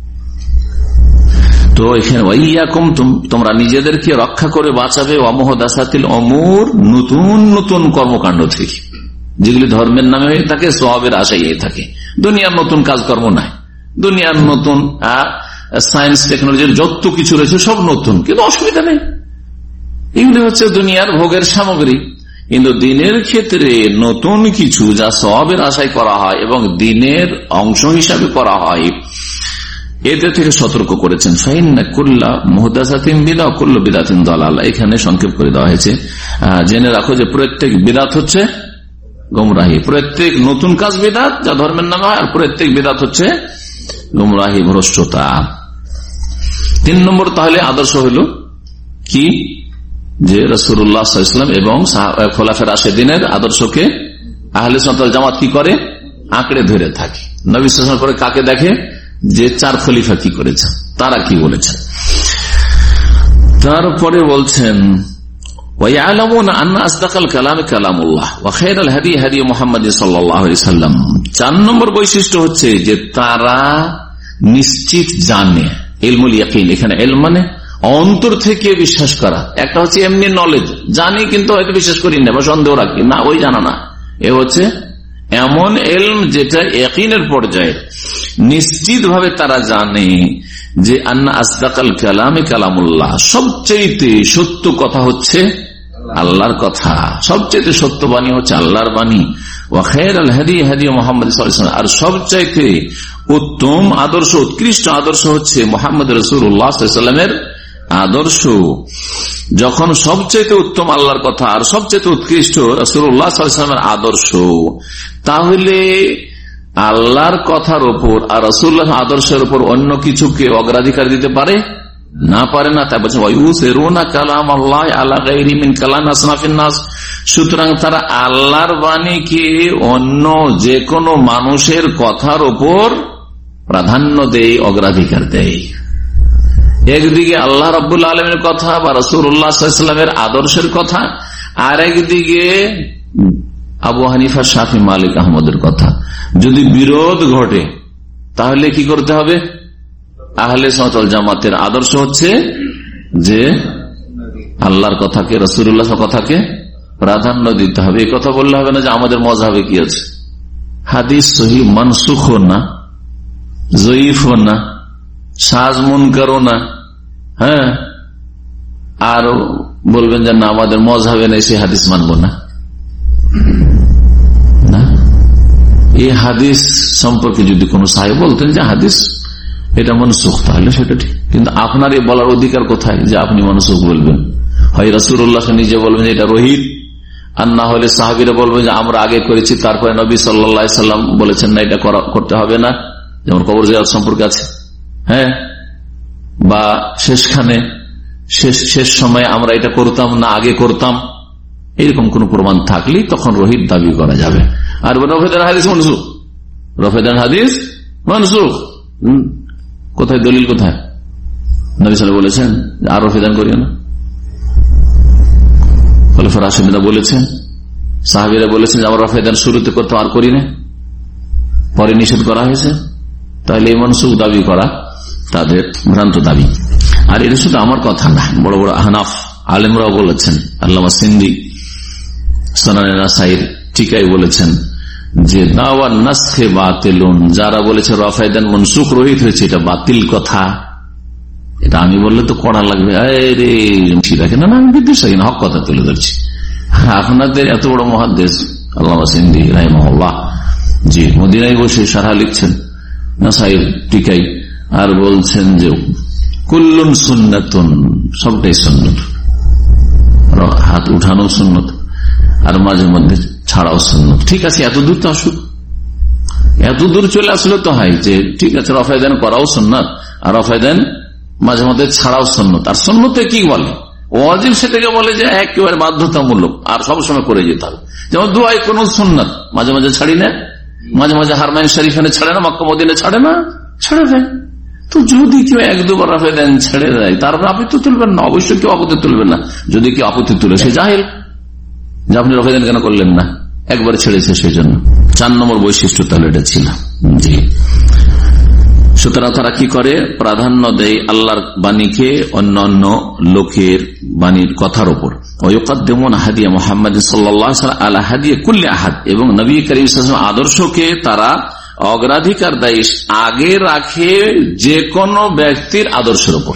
তো এখানে ওয়াইয়াকুম, তোমরা নিজেদেরকে রক্ষা করে বাঁচাবে, ওয়া মুহদাসাতিল উমুর, নতুন নতুন কর্মকাণ্ড থেকে, যেগুলি ধর্মের নামে হয়ে থাকে, সওয়াবের আশায় হয়ে থাকে। দুনিয়ার নতুন কাজকর্ম নাই, দুনিয়ার নতুন সায়েন্স টেকনোলজির যত কিছু রয়েছে সব নতুন, কিন্তু অসুবিধা নেই, এগুলি হচ্ছে দুনিয়ার ভোগের সামগ্রী। কিন্তু দিনের ক্ষেত্রে নতুন কিছু যা সওয়াবের আশায় করা হয় এবং দিনের অংশ হিসাবে করা হয়, এদের থেকে সতর্ক করেছেন। ফাইন্না কুল্লা মুহদাসাতিন বিদআ কুল্লু বিদআতিন দালালা, এখানে সংক্ষেপ করে দেওয়া হয়েছে। জেনে রাখো যে প্রত্যেক বিদআত হচ্ছে গোমরাহি, প্রত্যেক নতুন কাজ বিদআত যা ধর্মের নামে হয়, আর প্রত্যেক বিদআত হচ্ছে গোমরাহি, ভ্রষ্টতা। তিন নম্বর তাহলে আদর্শ হইল কি, যে রাসূলুল্লাহ সাল্লাল্লাহু আলাইহি ওয়াসাল্লাম এবং খোলাফায়ে রাশিদিনের আদর্শকে আহলে সুন্নাত ওয়াল জামাত কি করে, আঁকড়ে ধরে থাকে। নবী সাল্লাল্লাহু আলাইহি ওয়াসাল্লাম করে কাকে দেখে, যে চার খলিফা কি করেছেন, তারা কি বলেছেন। তারপরে বলছেন ওয়ায়ালামুনা আন্না আসদাকাল কালামি কালামুল্লাহ ওয়া খায়রাল হাদী হাদী মুহাম্মদ সাল্লাল্লাহু আলাইহি ওয়াসাল্লাম। চার নম্বর বৈশিষ্ট্য হচ্ছে যে তারা নিশ্চিত জানে, ইলমুল ইয়াকিন, এখানে ইলম মানে অন্তর থেকে বিশ্বাস করা। একটা হচ্ছে এমনি নলেজ, জানি কিন্তু হয়তো বিশ্বাস করি না বা সন্দেহ রাখি না, ওই জানা না। এ হচ্ছে এমন ইলম যেটা ইয়াকিনের পর্যায়ে, নিশ্চিত ভাবে তারা জানে যে আন্না আসদাকাল কালামি কালামুল্লাহ, সবচেয়ে সত্য কথা হচ্ছে আল্লাহর কথা, সবচেয়ে সত্য বাণী হচ্ছে আল্লাহর বাণী। ওয়া খায়রুল হাদি হাদি মুহাম্মদ সাল্লাল্লাহু আলাইহি ওয়াসাল্লাম, আর সবচাইতে উত্তম আদর্শ, উৎকৃষ্ট আদর্শ হচ্ছে মুহাম্মদ রাসূলুল্লাহ সাল্লাল্লাহু আলাইহি ওয়াসাল্লামের আদর্শ। যখন সবচাইতে উত্তম আল্লাহর কথা আর সবচাইতে উৎকৃষ্ট রাসূলুল্লাহ সাল্লাল্লাহু আলাইহি ওয়াসাল্লামের আদর্শ, তাহলে আল্লাহর কথার উপর আর রাসূলুল্লাহ আদর্শের উপর অন্য কিছুকে অগ্রাধিকার দিতে পারে না, পারে না। তাই বলছে ওয়ায়ুসিরুনা কালামাল্লাহ আলা গায়রি মিন কালাম আসনাফিন নাস, সুতরাং তারা আল্লাহর বাণীকে অন্য যে কোনো মানুষের কথার উপর প্রাধান্য দেয়, অগ্রাধিকার দেয়। একদিকে আল্লাহ রাব্বুল আলামিনের কথা বা রাসূলুল্লাহ সাল্লাল্লাহু আলাইহি ওয়াসাল্লামের আদর্শের কথা, আর একদিকে আবু হানিফা, শাফি, মালিক, আহমদের কথা। যদি বিরোধ ঘটে তাহলে কি করতে হবে? আহলে সুন্নাত ওয়াল জামাতের আদর্শ হচ্ছে যে আল্লাহর কথাকে, রাসূলুল্লাহর কথাকে প্রাধান্য দিতে হবে। এই কথা বললে হবে না যে আমাদের মযহাবে কি আছে, হাদিস সহিহ মানসুখ না, জয়ীফ না, সাজ মুনকারও না, হ্যাঁ, আর বলবেন যে না আমাদের মযহাবে নেই সেই হাদিস মানবো না। এই হাদিস সম্পর্কে যদি কোন সাহেব বলতেন যে হাদিস এটা মনসুখ, তাহলে সেটা ঠিক, কিন্তু আপনার এই বলার অধিকার কোথায় যে আপনি মনসুখ বলবেন? হয় রাসূলুল্লাহ নিজে বলবেন এটা রহিত, আর না হলে সাহাবীরা বলবেন যে আমরা আগে করেছি তারপরে নবী সাল্লাল্লাহু আলাইহি সাল্লাম বলেছেন না এটা করতে হবে না, যেমন কবর জিয়ারত সম্পর্কে আছে, হ্যাঁ, বা শেষখানে শেষ শেষ সময়ে আমরা এটা করতাম না আগে করতাম, এরকম কোন প্রমাণ থাকলেই তখন রহিত দাবি করা যাবে। আর রফেদান হাদিস মনসুখ, রফেদান হাদিস মনসুখ, কোথায় দলিল, কোথায়? নবী সাল্লাল্লাহু আলাইহি ওয়াসাল্লাম বলেছেন আর রফেদান করিও না, খলিফা রাশিদিনরা বলেছেন, সাহাবীরা বলেছেন আমরা রফেদান শুরুতে করতে আর করি না, পরে নিষেধ করা হয়েছে, তাহলে এই মনসুখ দাবি করা তাদের ভ্রান্ত দাবি। আর এটা শুধু আমার কথা না, বড় বড় আহনাফ আলেমরাও বলেছেন, আল্লামা সিন্দি সুনানে নাসাইর টিকাই বলেছেন যে দাওয়া নাসখে বাতিলুন, যারা বলেছে রফায়দান মনসুখ রহিত হয়েছে এটা বাতিল কথা। এটা আমি বললে তো কড়া লাগবে, আরে ঠিক আছে, না না আমি বিদ্বেষ না, হক কথা তুলে ধরছি। আপনাদের এত বড় মুহাদ্দিস আল্লামা সিন্দি রাহিমাহুল্লাহ জি মদিনায় বসে সারহা লিখছেন নাসাইর টিকাই, আর বলছেন যে কুল্লুন সুন্নাতুন, সবটাই সুন্নত, হাত উঠানো সুন্নত আর মাঝে মধ্যে ছাড়াও সুন্নত। ঠিক আছে, এত দূর তো আসুক, এত দূর চলে আসলে তো হয় যে ঠিক আছে রফায়দান করাও সুন্নাত আর রফায়দান মাঝে মধ্যে ছাড়াও সুন্নত। আর সুন্নতে কি বলে? ওয়াজিব সেটাকে বলে যে একেবারে বাধ্যতামূলক আর সবসময় করে যেতে হবে। যেমন দুয়ায় কোন সুন্নাত মাঝে মাঝে ছাড়ি না, মাঝে মাঝে হারমাইন শরীফানে ছাড়ে না, মক্কা মদিনা ছাড়ে না, ছাড়ে দেয়। তো যদি কেউ এক দুবার রফায়দান ছেড়ে দেয় তারপর আপত্তি তুলবেন না, অবশ্যই কেউ আপত্তি তুলবেন না। যদি কেউ আপত্তি তুলে সে জাহেল, যে আপনি রফায়দান কেন করলেন না, একবার ছেড়েছে সেই জন্য। চার নম্বর বৈশিষ্ট্য তাহলে এটা ছিল। জি, সুতরাং তারা কি করে? প্রাধান্য দেয় আল্লাহর বাণীকে অন্যান্য লোকের বাণীর কথার উপর। হাদিয়া মুহাম্মদ সাল্লাল্লাহু আলাইহি ওয়াসাল্লাম আলা হাদিয়া কুল্লি আহাদ, এবং নবী করিম সাল্লাল্লাহু আলাইহি ওয়াসাল্লাম আদর্শকে তারা অগ্রাধিকার দেয়, আগে রাখে যে কোনো ব্যক্তির আদর্শের উপর।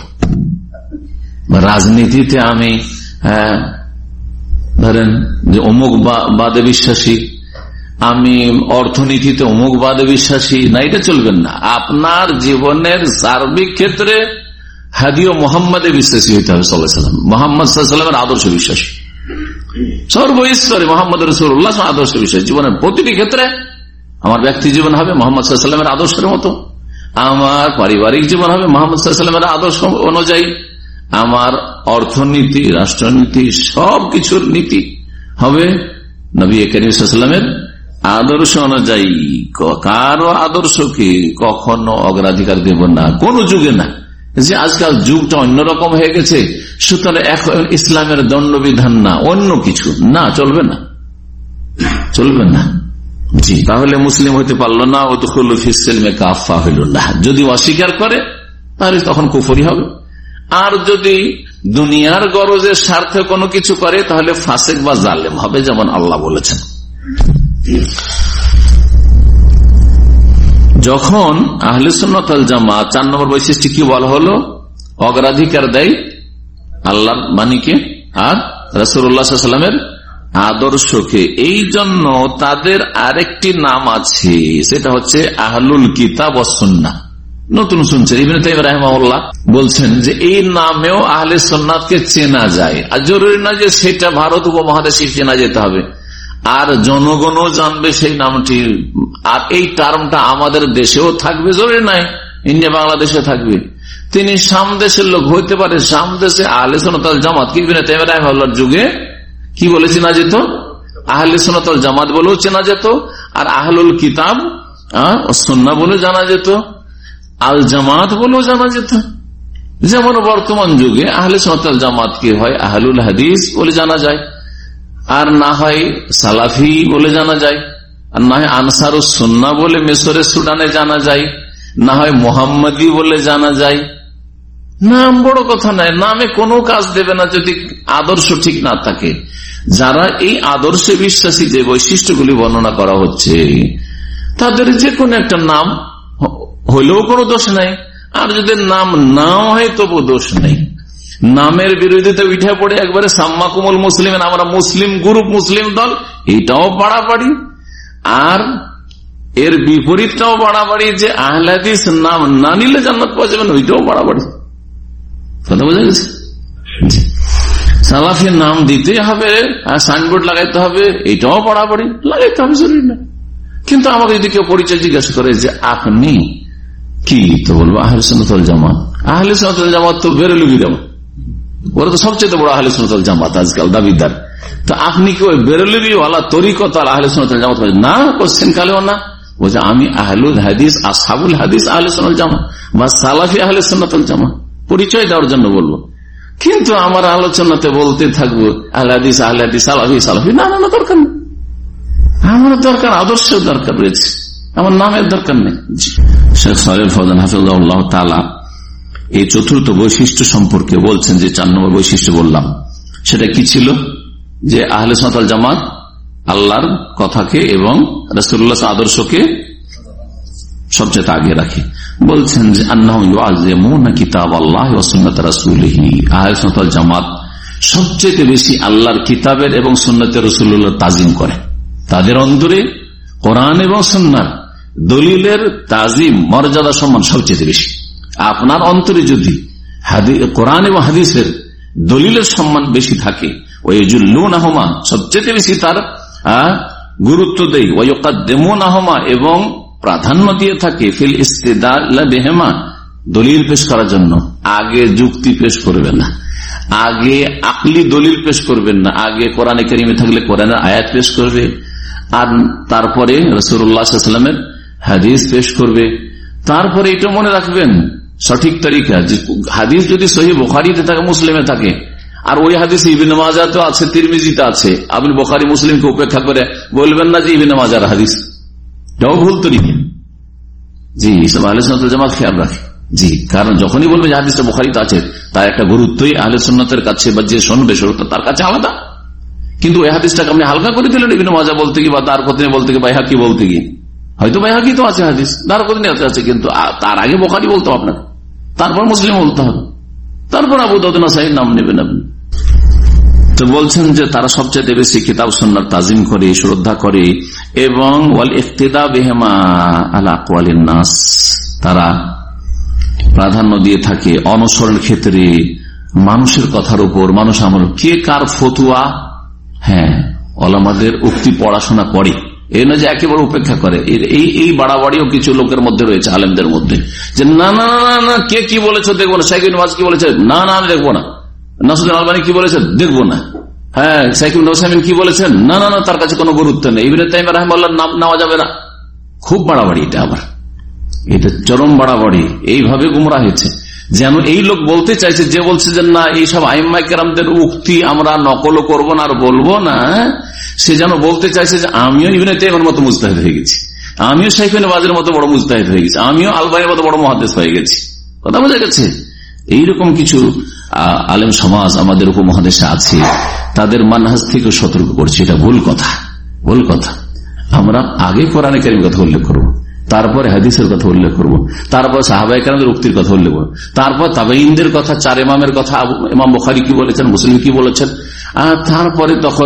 রাজনীতিতে আমি হ্যাঁ ধরেন যে অমুক বাদে বিশ্বাসী, আমি অর্থনীতিতে অমুক বাদে বিশ্বাসী না, এটা চলবেন না। আপনার জীবনের সার্বিক ক্ষেত্রে হাদিয়া মুহাম্মদে বিশ্বাসী হইতে হবে সাল্লাল্লাহু আলাইহি ওয়াসাল্লাম, মুহাম্মদ সাল্লাল্লাহু আলাইহি ওয়াসাল্লামের আদর্শ বিশ্বাসী, সর্বস্তরে মুহাম্মদ রাসূলুল্লাহ আদর্শ বিশ্বাসী। জীবনের প্রতিটি ক্ষেত্রে আমার ব্যক্তি জীবন হবে মুহাম্মদ সাল্লাল্লাহু আলাইহি ওয়াসাল্লামের আদর্শের মতো, আমার পারিবারিক জীবন হবে মুহাম্মদ সাল্লাল্লাহু আলাইহি ওয়াসাল্লামের আদর্শ অনুযায়ী, আমার অর্থনীতি, রাষ্ট্রনীতি, সবকিছুর নীতি হবে নবী করিম সাল্লাল্লাহু আলাইহি ওয়াসাল্লামের আদর্শ অনুযায়ী। কারো আদর্শকে কখনো অগ্রাধিকার দেব না, কোন যুগে না। যে আজকাল যুগটা অন্যরকম হয়ে গেছে, সুতরাং এখন ইসলামের দণ্ডবিধান না, অন্য কিছু না, চলবে না, চলবে না। জি, তাহলে মুসলিম হইতে পারলো না, উদখুলু ফিস-সিলমি কাফা হইল না। যদি অস্বীকার করে তাহলে তখন কুফরি হবে, আর যদি দুনিয়ার গরজের স্বার্থে কোনো কিছু করে তাহলে ফাসিক বা জালেম হবে, যেমন আল্লাহ বলেছেন। যখন আহলে সুন্নাত ওয়াল জামাত চার নম্বর বৈশিষ্ট্য কি বলা হলো? অগ্রাধিকার দেয় আল্লাহর বাণীকে আর রাসূলুল্লাহ সাল্লাল্লাহু আলাইহি ওয়াসাল্লামের আদর্শকে, এই জন্য তাদের আরেকটি নাম আছে, সেটা হচ্ছে আহলুল কিতাব ওয়াস সুন্নাহ। নতুন শুনছেন, ইবনে তাইমিয়া রাহিমাহুল্লাহ বলছেন যে এই নামেও আহলে সুন্নাতকে চেনা যায়, আর জরুরি না যে সেটা ভারত উপমহাদেশে চেনা যেতে হবে, আর জনগণও জানবে সেই নামটি, আর এই টার্মটা আমাদের দেশেও থাকবে, জরুরি নাই ইন্ডিয়া বাংলাদেশে থাকবে। তিনি সামদেশের লোক হইতে পারে, সামদেশে আহলে সুন্নাত ওয়াল জামাত কি ইবনে তাইমিয়া রাহিমাহুল্লাহর যুগে কি বলে চেনা যেত, আহলে সুন্নাত ওয়াল জামাত বলেও চেনা যেত, আর আহলুল কিতাব ও সুন্নাহ বলে জানা যেত, আল জামাত বলেও জানা যেত। যেমন বর্তমান যুগে আহলে সুন্নাত ওয়াল জামাত কি হয় আহলুল হাদিস বলে জানা যায়, আর না হয় সালাফি বলে জানা যায়, আর না হয় আনসারুস সুন্নাহ বলে মিশরের সুদানে জানা যায়, না হয় মোহাম্মদী বলে জানা যায়। নাম বড় কথা নয়, নামে কোনো কাজ দেবে না যদি আদর্শ ঠিক না থাকে। যারা এই আদর্শে বিশ্বাসী, যে বৈশিষ্ট্যগুলি বর্ণনা করা হচ্ছে, তাদের যে কোনো একটা নাম হইলেও কোনো দোষ নাই, আর যদি নাম নাও হয় তবু দোষ নেই। নামের বিরোধিতা উঠে পড়ে একবারে সাম্মাকুমুল মুসলিম, আমরা মুসলিম গ্রুপ, মুসলিম দল, এইটাও বাড়াবাড়ি, আর এর বিপরীতটাও বাড়াবাড়ি যে আহলে হাদিস নাম না নিলে জান্নাত পাওয়া যাবে না, ওইটাও বাড়াবাড়ি। কথা বোঝা গেছে? সালাফির নাম দিতে হবে, সাইনবোর্ড লাগাইতে হবে, এটাও বাড়াবাড়ি, লাগাইতে হবে, জরুরি না। কিন্তু আমাকে যদি কেউ পরিচয় জিজ্ঞাসা করে যে আপনি কি, তো বলবো আহলে সুন্নাত ওয়াল জামাত। আহলে সুন্নাত ওয়াল জামাত তো বেরেলভী জামাত, ওরা তো সবচেয়ে বড় আহলে সুন্নাত ওয়াল জামাত আজকাল দাবিদার। তো আপনি কি ওই বেরেলভী ওয়ালা তরিকত আহলে সুন্নাত ওয়াল জামাত? না, কোশ্চেন কালেও না, বলছে আমি আহলুল হাদিস, আসহাবুল হাদিস আহলে সুন্নাত ওয়াল জামাত বা সালাফি আহলে সুন্নাত ওয়াল জামাত, পরিচয় দেওয়ার জন্য বলবো। কিন্তু আমার আলোচনাতে বলতে থাকবো আহলে হাদিস, আহলে হাদিস, সালাফি, সালাফি, না না, দরকার নেই। আমার দরকার আদর্শের দরকার রয়েছে, আমার নামের দরকার নেই। শেখ সালেহ ফওজান হাফিজাহুল্লাহ তাআলা এই চতুর্থ বৈশিষ্ট্য সম্পর্কে বলছেন, যে চার নম্বর বৈশিষ্ট্য বললাম, সেটা কি ছিল? যে আহলে সুন্নাত ওয়াল জামাত আল্লাহর কথাকে এবং রাসূলুল্লাহ আদর্শকে সবচেয়ে আগে রাখে। বলছেন যে আন্নাহুম ইউআযিমুনা কিতাবাল্লাহি ওয়া সুন্নাত রাসূলিহি, আহলে সুন্নাত ওয়াল জামাত সবচেয়ে বেশি আল্লাহর কিতাবের এবং সুন্নাতে রাসূলুল্লাহ তাজিম করে। তাদের অন্তরে কোরআন এবং সুন্নাহর দলিলের তাজিম, মর্যাদা, সম্মান সবচেয়ে বেশি। আপনার অন্তরে যদি কোরআন এবং হাদিসের দলিলের সম্মান বেশি থাকে, ওয়াইজুল্লুনাহুমা সবচেয়ে বেশি তার গুরুত্ব দেয়, ওয়ায়ুকাদ্দিমুনাহুমা এবং প্রাধান্য দিয়ে থাকে, ফিল ইস্তিদলাল বিহিমা দলিল পেশ করার জন্য। আগে যুক্তি পেশ করবে না, আগে আকলি দলিল পেশ করবেন না, আগে কোরআনে কারিমে থাকলে কোরআনের আয়াত পেশ করবে, আর তারপরে রাসূলুল্লাহ সাল্লাল্লাহু আলাইহি ওয়াসাল্লামের হাদিস পেশ করবে। তারপরে এটা মনে রাখবেন সঠিক তরিকা, যে হাদিস যদি সহিহ বুখারীতে থাকে, মুসলিমে থাকে, আর ওই হাদিস ইবনে মাজাহতে আছে, তিরমিজিতে আছে, আপনি বুখারী মুসলিমকে উপেক্ষা করে বলবেন না যে ইবনে মাজাহর হাদিস, এটাও ভুল তরিকা। জি, সব আহলে সুন্নাত ওয়াল জামাত খেয়াল রাখে। জি, কারণ যখনই বলবে যে হাদিসটা বুখারীতে আছে, তার একটা গুরুত্বই আহলে সুন্নাতের কাছে, বা যে শুনবে শুরুটা তার কাছে আলাদা। কিন্তু ওই হাদিসটাকে আপনি হালকা করে দিলেন ইবনে মাজাহ বলতে গিয়ে, বা দারকুতনি বলতে গিয়ে, বাইহাকি বলতে গিয়ে। হয়তো বাইহাকি তো আছে হাদিস, দারকুতনি আছে, কিন্তু তার আগে বুখারী বলতে হবে আপনাকে, তারপর মুসলিম বলতে হবে, তারপর আবু দাউদ নাসাঈর নাম নেবেন আপনি। তো বলছেন যে তারা সবচেয়ে বেশি কিতাব সুন্নাহর তাজিম করে, শ্রদ্ধা করে, এবং ওয়াল ইক্তিদা বিহিমা আলা আকওয়ালিন নাস, তারা প্রাধান্য দিয়ে থাকে অনুসরণের ক্ষেত্রে মানুষের কথার উপর, মানুষ আমল, কে কার ফতুয়া, হ্যাঁ ওলামাদের উক্তি পড়াশোনা করে, এই না যে একেবারে উপেক্ষা করে। এই এই বাড়াবাড়িও কিছু লোকের মধ্যে রয়েছে, আলেমদের মধ্যে, যে না না না না কে কি বলেছে দেখবো না, শাইখ ইবনে বাজ কি বলেছে, না না আমি দেখবো না, নাসরুদ্দিন আলবানী কি বলেছে দেখবো না, হ্যাঁ শাইখ ইবনে উসাইমিন কি বলেছেন, না না না তার কাছে কোনো গুরুত্ব নেই, ইবনে তাইমিয়া রাহিমাহুল্লাহর নাম নেওয়া যাবে না। খুব বাড়াবাড়ি এটা, আবার এটা চরম বাড়াবাড়ি। এইভাবে গুমরা হয়েছে, যেন এই লোক বলতে চাইছে, যে বলছে যে না এইসব আইম্মায়ে কেরামদের উক্তি আমরা নকলও করব না আর বলবো না, সে যেন বলতে চাইছে যে আমিও ইবনে তাইমিয়ার মতো মুজতাহিদ হয়ে গেছি, আমিও শাইখ ইবনে বাজের মতো বড় মুজতাহিদ হয়ে গেছি, আমিও আলবানীর মতো বড় মুহাদ্দিস হয়ে গেছি। কথা বোঝা গেছে? এইরকম কিছু আলেম সমাজ আমাদের উপমহাদেশে আছে, তাদের মানহাজ থেকে সতর্ক করছে, এটা ভুল কথা, ভুল কথা। আমরা আগে কোরআনে কারীমের কথা উল্লেখ করবো, তারপরে হাদিসের কথা উল্লেখ করবো, তারপর সাহাবায়ে কেরামদের উক্তির কথা উল্লেখ করবো, তারপর তাবেঈনদের কথা, চার ইমামের কথা, ইমাম বুখারী কি বলেছেন, মুসলিম কি বলেছেন, আর তারপরে তখন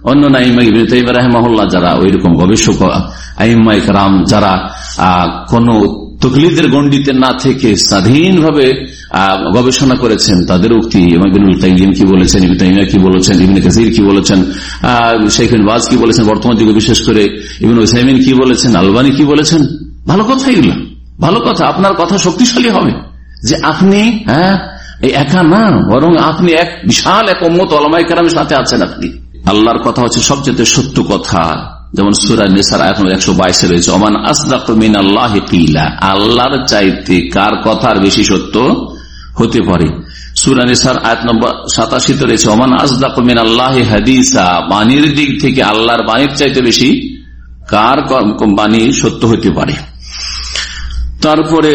অন্য আইম্মা ইবনে তাইমিয়া রাহিমাহুল্লাহ যারা ওইরকম গবেষক আইম্মা ইকরাম যারা কোন তকলিদের গণ্ডিতে না থেকে স্বাধীনভাবে গবেষণা করেছেন, তাদের উক্তি ইবনুল কাইয়িম কি বলেছেন, ইবনে তাইমিয়া কি বলেছেন, ইবনে কাসির কি বলেছেন, শেখ বিন বাজ কি বলেছেন, বর্তমান যুগে বিশেষ করে ইবনে উসাইমিন কি বলেছেন, আলবানী কি বলেছেন, ভালো কথা এগুলো, ভালো কথা। আপনার কথা শক্তিশালী হবে যে আপনি হ্যাঁ এই একা না, বরং আপনি এক বিশাল এক উম্মত উলামায়ে কেরামের সাথে আছেন। আপনি আল্লাহর কথা হচ্ছে সবচেয়ে সত্য কথা, যেমন সূরা নিসার আয়াত নম্বর একশো বাইশে রয়েছে, ওমান আসদাকু মিনাল্লাহি কিলা, আল্লাহর চাইতে কার কথা আর বেশি সত্য হতে পারে। সূরা নিসার আয়াত নম্বর সাতাশি তে রয়েছে, ওমান আসদাকু মিনাল্লাহি হাদিসা, বাণীর দিক থেকে আল্লাহর বাণীর চাইতে বেশি কার বাণী সত্য হতে পারে। তারপরে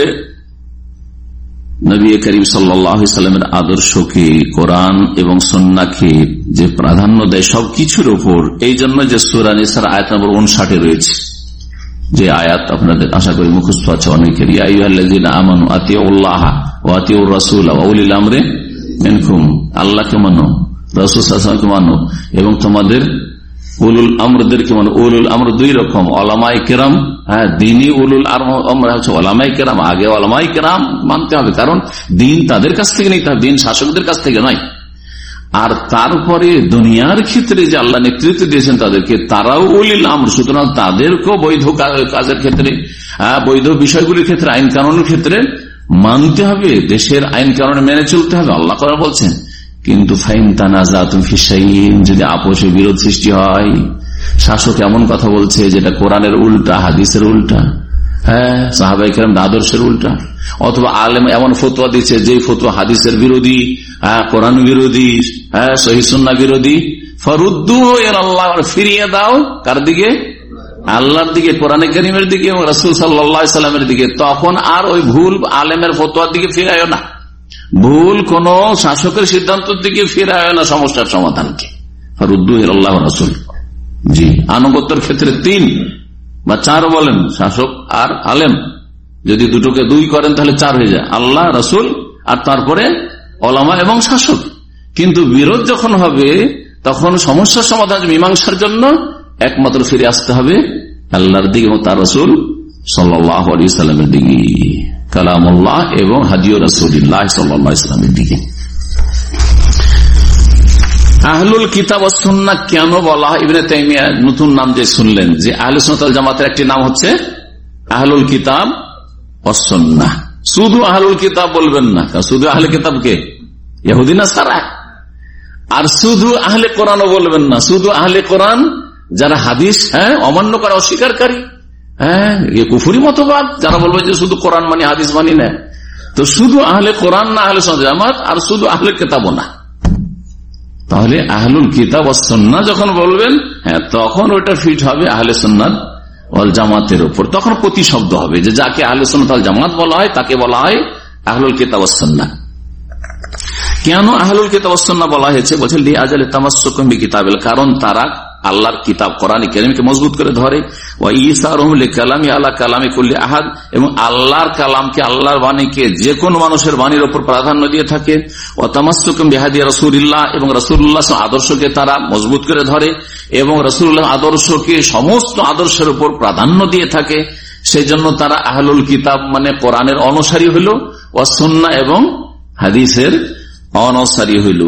নবী করিম সাল্লাল্লাহু আলাইহি সাল্লামের আদর্শকে, কোরআন এবং সুন্নাহকে যে প্রাধান্য দেয় সবকিছুর উপর, এই জন্য যে সূরা নিসার আয়াত নম্বর উনষাট এ রয়েছে যে আয়াত আপনাদের আশা করি মুখস্থ আছে অনেকের, ইয়া আইয়ুহাল্লাযীনা আমানু আতিউল্লাহ ওয়া আতিউর রাসূল ওয়া উলিল আমরি মিনকুম, আল্লাহকে মানো, রাসূল সাল্লাল্লাহু আলাইহি ওয়াসাল্লামকে মানো এবং তোমাদের উলুল আমরদেরকে মানো। উলুল আমর দুই রকম, উলামায়ে কেরাম, হ্যাঁ দিনই উলুল আমর হচ্ছে উলামায়ে কেরাম। আগে উলামায়ে কেরাম মানতে হবে, কারণ দিন তাদের কাছ থেকে নিতে হবে, দিন শাসকদের কাছ থেকে নয়। আর তারপরে দুনিয়ার ক্ষেত্রে যে আল্লাহ নেতৃত্ব দিয়েছেন তাদেরকে, তারাও উলিল আমর, সুতরাং তাদেরকেও বৈধ কাজের ক্ষেত্রে, বৈধ বিষয়গুলির ক্ষেত্রে, আইন কানুনের ক্ষেত্রে মানতে হবে, দেশের আইন কানুন মেনে চলতে হবে। আল্লাহ তাআলা বলছেন, কিন্তু ফাইন তানাজাতুম ফি শাইইন, যদি আপোষে বিরোধ সৃষ্টি হয়, শাসক এমন কথা বলছে যেটা কোরআনের উল্টা, হাদিসের উল্টা, হ্যাঁ সাহাবায়ে কেরামের আদর্শের উল্টা, অথবা আলেম এমন ফতোয়া দিচ্ছে যে ফতোয়া হাদিসের বিরোধী, হ্যাঁ কোরআন বিরোধী, হ্যাঁ সহিহ সুন্নাহ বিরোধী, ফারুদ্দুহু ইলাল্লাহ, ফিরিয়ে দাও কার দিকে? আল্লাহর দিকে, কোরআনে কারীমের দিকে এবং রাসূল সাল্লাল্লাহু আলাইহি সাল্লামের দিকে। তখন আর ওই ভুল আলেমের ফতোয়ার দিকে ফিরায়ও না, ভুল কোন শাসকের সিদ্ধান্তের দিকে ফিরায় না সমস্যার সমাধানকে। ফারুদ্দুহু ইলাল্লাহ ওয়া রাসূল। জি, আনুগত্যের ক্ষেত্রে তিন বা চার বলেন, শাসক আর আলেম, যদি দুটোকে দুই করেন তাহলে চার হয়ে যায়, আল্লাহ, রাসূল আর তারপরে উলামা এবং শাসক। কিন্তু বিরোধ যখন হবে তখন সমস্যার সমাধান মীমাংসার জন্য একমাত্র ফিরে আসতে হবে আল্লাহর দিকে এবং তার রাসূল সাল্লাল্লাহু আলাইহি সাল্লামের দিকে, কালামুল্লাহ এবং হাদিউ রাসূলিল্লাহ সাল্লাল্লাহু আলাইহি সাল্লামের দিকে। আহলুল কিতাব ওয়াস সুন্নাহ কেন বলা হয়? ইবনে তাইমিয়া নতুন নাম যে শুনলেন, যে আহলে সুন্নাত ওয়াল জামাতের একটি নাম হচ্ছে আহলুল কিতাব ওয়াস সুন্নাহ। শুধু আহলুল কিতাব বলবেন না, শুধু আহলে কিতাব কে? ইহুদি নাসারা। আর শুধু আহলে কোরআনও বলবেন না, শুধু আহলে কোরআন যারা হাদিস হ্যাঁ অমান্য করা, অস্বীকারী, হ্যাঁ কুফরি মতবাদ, যারা বলবে যে শুধু কোরআন মানি হাদিস মানি না, তো শুধু আহলে কোরআন না আহলে সুন্নাত জামাত, আর শুধু আহলে কিতাবও না। তাহলে আহলুল কিতাব ওয়াস সুন্নাহ যখন বলবেন, হ্যাঁ তখন ওটা ফিট হবে আহলে সুন্নাত ওয়াল জামাতের উপর। তখন প্রতিশব্দ হবে যে যাকে আহলে সুন্নাত ওয়াল জামাত বলা হয় তাকে বলা হয় আহলুল কিতাব ওয়াস সুন্নাহ। কেন আহলুল কিতাব ওয়াস সুন্নাহ বলা হয়েছে? বলছেন লিআজালি তামাসসুকুম বিকিতাবিল, কারণ তারা আল্লাহর কিতাব কোরআন কারীমকে মজবুত করে ধরে, ওয়া ইসারুহুম লিকালামি আলা কালামি কুল্লি আহাদ, এবং আল্লাহর কালামকে, আল্লাহর বাণীকে যে কোন মানুষের বাণীর উপর প্রাধান্য দিয়ে থাকে, ওয়া তামাসসুকুম বিহাদি রাসূলিল্লাহ, এবং রাসূলুল্লাহ আদর্শকে তারা মজবুত করে ধরে এবং রাসূলুল্লাহ আদর্শকে সমস্ত আদর্শের উপর প্রাধান্য দিয়ে থাকে। সেই জন্য তারা আহলুল কিতাব মানে কোরআনের অনুসারী হইল, ওয়া সুন্নাহ এবং হাদিসের অনসারী হইল।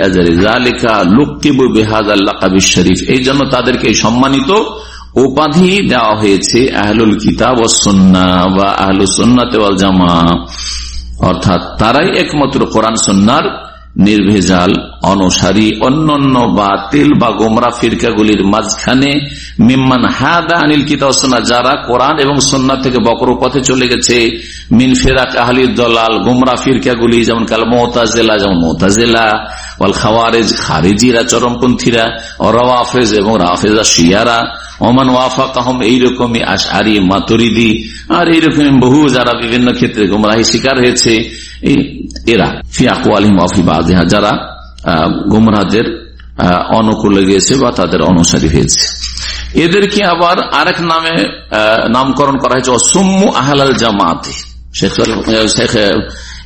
এই জন্য তাদেরকে সম্মানিত উপাধি দেওয়া হয়েছে আহলুল কিতাব ওয়াস সুন্নাহ বা আহলুস সুন্নাত ওয়াল জামাত, অর্থাৎ তারাই একমাত্র কোরআন সুন্নাহর নির্ভেজাল অনুসারী। অন্যান্য বাতিল বা গোমরা ফিরকাগুলির মাঝখানে মিম্মান হাদা আনিল কিতাব ওয়াস সুন্নাহ, যারা কোরআন এবং সুন্নাহ থেকে বক্র পথে চলে গেছে, মিন ফিরাক আহলিদ দালাল, গোমরা ফিরকাগুলি, যেমন কাল মুতাজিলা, যেমন মুতাজিলা, ওয়াল খাওয়ারিজ, খারিজিরা চরমপন্থীরা, রাওয়াফিজ এবং রাফিজা শিয়ারা, ওমান ওয়াফাকাহুম এইরকমই আশআরী মাতুরিদি, আর এইরকম বহু যারা বিভিন্ন ক্ষেত্রে গোমরাহি শিকার হয়েছে এরা, ফি আকওয়ালিহিম ওয়া ফি বাযিহা, যারা গোমরাহদের অনুকূলে গিয়েছে বা তাদের অনুসারী হয়েছে। এদেরকে আবার আরেক নামে নামকরণ করা হয়েছে সুম্মু আহলাল জামাতে। শেখ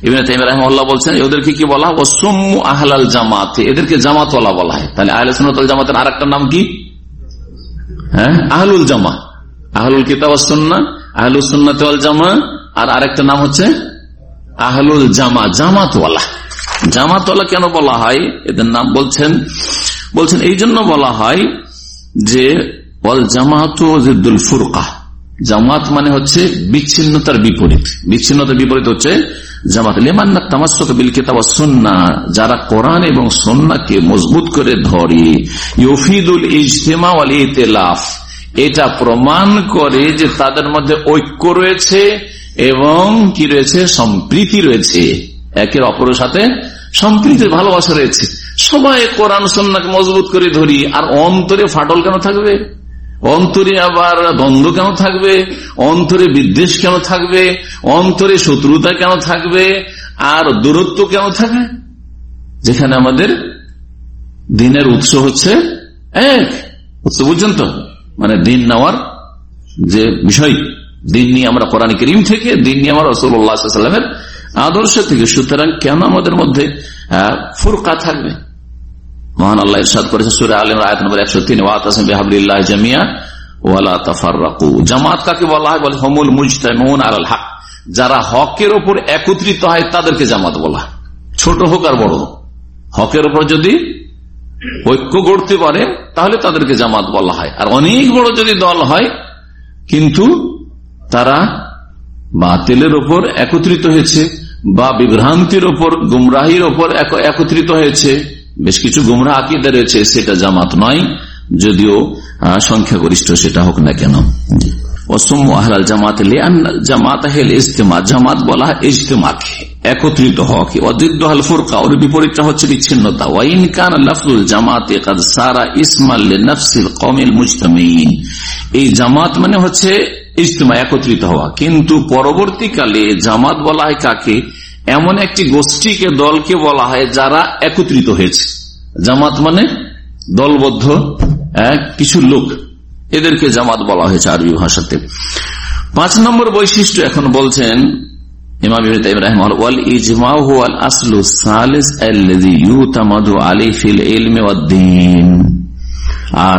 ইবনে তাইমিয়া রাহিমাহুল্লাহ বলছেন ওদেরকে কি বলা হয়? ওয়াসুম্মু আহলাল জামাত, এদেরকে জামাতওয়ালা বলা হয়। তাহলে আহলে সুন্নাত ওয়াল জামাতের আরেকটা নাম কি? হ্যাঁ, আহলুল জামা, আহলুল কিতাব ওয়াস সুন্নাহ, আহলুস সুন্নাত ওয়াল জামা, আর আরেকটা নাম হচ্ছে আহলুল জামা, জামাতওয়ালা। জামাতওয়ালা কেন বলা হয় এদের নাম? বলছেন বলছেন এই জন্য বলা হয় যে ওয়াল জামাতু জিদ্দুল ফুরকা, জামাত মানে হচ্ছে বিচ্ছিন্নতার বিপরীত। বিচ্ছিন্নতার বিপরীত হচ্ছে জামাত। লিমান্না তামাসসুক বিল কিতাব ওয়াস সুন্নাহ, যারা কোরআন এবং সুন্নাহকে মজবুত করে ধরে, ইউফিদুল ইজতিমা ওয়াল ইতিলাফ, এটা প্রমাণ করে যে তাদের মধ্যে ঐক্য রয়েছে এবং কি রয়েছে? সম্প্রীতি রয়েছে, একের অপরের সাথে সম্প্রীতি ভালোবাসা রয়েছে। সবাই কোরআন সুন্নাহকে মজবুত করে ধরি, আর অন্তরে ফাটল কেন থাকবে? অন্তরে আবার দ্বন্দ্ব কেন থাকবে? অন্তরে বিদ্বেষ কেন থাকবে? অন্তরে শত্রুতা কেন থাকবে? আর দূরত্ব কেন থাকবে? যেখানে আমাদের দিনের উৎস হচ্ছে এক উৎস, বুঝছেন তো? মানে দিন নেওয়ার যে বিষয়, দিন নিয়ে আমরা কোরআন কারীম থেকে, দিন নিয়ে আমরা রাসূলুল্লাহ সাল্লাল্লাহু আলাইহি ওয়াসাল্লামের আদর্শ থেকে। সুতরাং কেন আমাদের মধ্যে ফুরকা থাকবে? মহান আল্লাহ ইরশাদ করেছেন সূরা আল ইমরান আয়াত নম্বর একশো তিন, ওয়াতাসিমু বিহাবলিল্লাহি জামিআ ওয়ালা তাফাররাকু। জামাত কাকে বলা হয়? বলে হুমুল মুজতামিউন আলাল হক, যারা হকের উপর একত্রিত হয় তাদেরকে জামাত বলা। ছোট হোক আর বড় হোক, হকের উপর যদি ঐক্য গড়তে পারে তাহলে তাদেরকে জামাত বলা হয়। আর অনেক বড় যদি দল হয় কিন্তু তারা বাতিলের উপর একত্রিত হয়েছে বা বিভ্রান্তির উপর, গুমরাহির উপর একত্রিত হয়েছে, বেশ কিছু গুমরাহ আকীদা রয়েছে, সেটা জামাত নয়, যদিও সংখ্যাগরিষ্ঠ সেটা হোক না কেন। জামাত জামাত বলা হয় ইজতিমাকে, একত্রিত হওয়া। ওয়াদিদ্দুল ফুরকা, ওর বিপরীতটা হচ্ছে বিচ্ছিন্নতা। ওয়াইন কানা লাফজুল জামাতে কাদ সারা ইসমান লিনাফসিল কওমিল মুজতামিঈন, এই জামাত মানে হচ্ছে ইজতিমা, একত্রিত হওয়া, কিন্তু পরবর্তীকালে জামাত বলা হয় কাকে? এমন একটি গোষ্ঠীকে, দলকে বলা হয় যারা একত্রিত হয়েছে। জামাত মানে দলবদ্ধ কিছু লোক, এদেরকে জামাত বলা হয়েছে আরবি ভাষাতে। পাঁচ নম্বর বৈশিষ্ট্য এখন বলছেন ইমাম ইবনে তাইমিয়া রাহিমাহুল্লাহ, ওয়াল ইজমাউ হুয়াল আসলু সালিস আল্লাযী ইউতামাদু আলাইহি ফিল ইলমি ওয়াদ দ্বীন। আর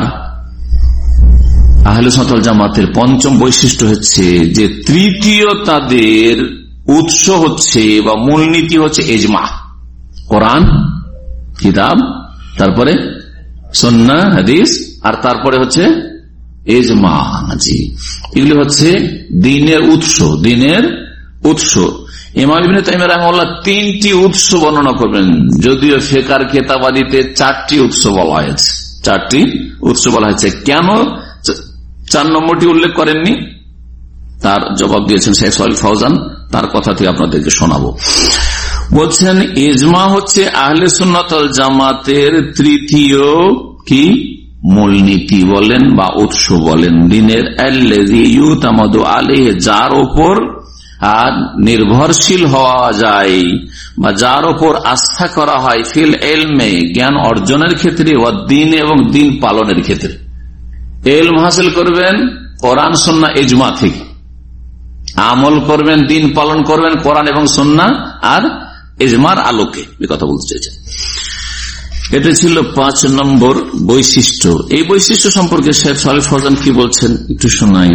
আহলে সুন্নাত ওয়াল জামাতের পঞ্চম বৈশিষ্ট্য হচ্ছে যে তৃতীয় তাদের উৎস হচ্ছে বা মূলনীতি হচ্ছে ইজমা, কোরআন কিতাব, তারপরে সুন্নাহ হাদিস, আর তারপরে হচ্ছে ইজমা। জি, এগুলি হচ্ছে দ্বীনের উৎস, দ্বীনের উৎস। ইমাম ইবনে তাইমিয়া রাহিমাহুল্লাহ তিনটি উৎস বর্ণনা করবেন, যদিও ফিকহের কিতাবাদিতে চারটি উৎস বলা হয়েছে। চারটি উৎস বলা হয়েছে, কেন চার নম্বরটি উল্লেখ করেননি তার জবাব দিয়েছেন শেখ সালেহ ফাউজান, তার কথা থেকে আপনাদেরকে শোনাবো। বলছেন ইজমা হচ্ছে আহলে সুন্নাত ওয়াল জামাতের তৃতীয় কি মূলনীতি বলেন বা উৎস বলেন, দ্বীনের আল্লাযী ইউতামাদু আলাইহি, যার উপর আর নির্ভরশীল হওয়া যায় বা যার উপর আস্থা করা হয়, ফিল ইলমে, জ্ঞান অর্জনের ক্ষেত্রে, ওয়া দ্বীন, এবং দ্বীন পালনের ক্ষেত্রে। ইলম হাসিল করবেন কোরআন সুন্নাহ ইজমা থেকে, আমল করবেন, দ্বীন পালন করবেন কোরআন এবং সুন্নাহ আর ইজমার আলোকে। এই কথা বলতে চাইছেন। এটা ছিল পাঁচ নম্বর বৈশিষ্ট্য। এই বৈশিষ্ট্য সম্পর্কে শেখ সালেহ ফাউজান কি বলছেন একটু শোনাই।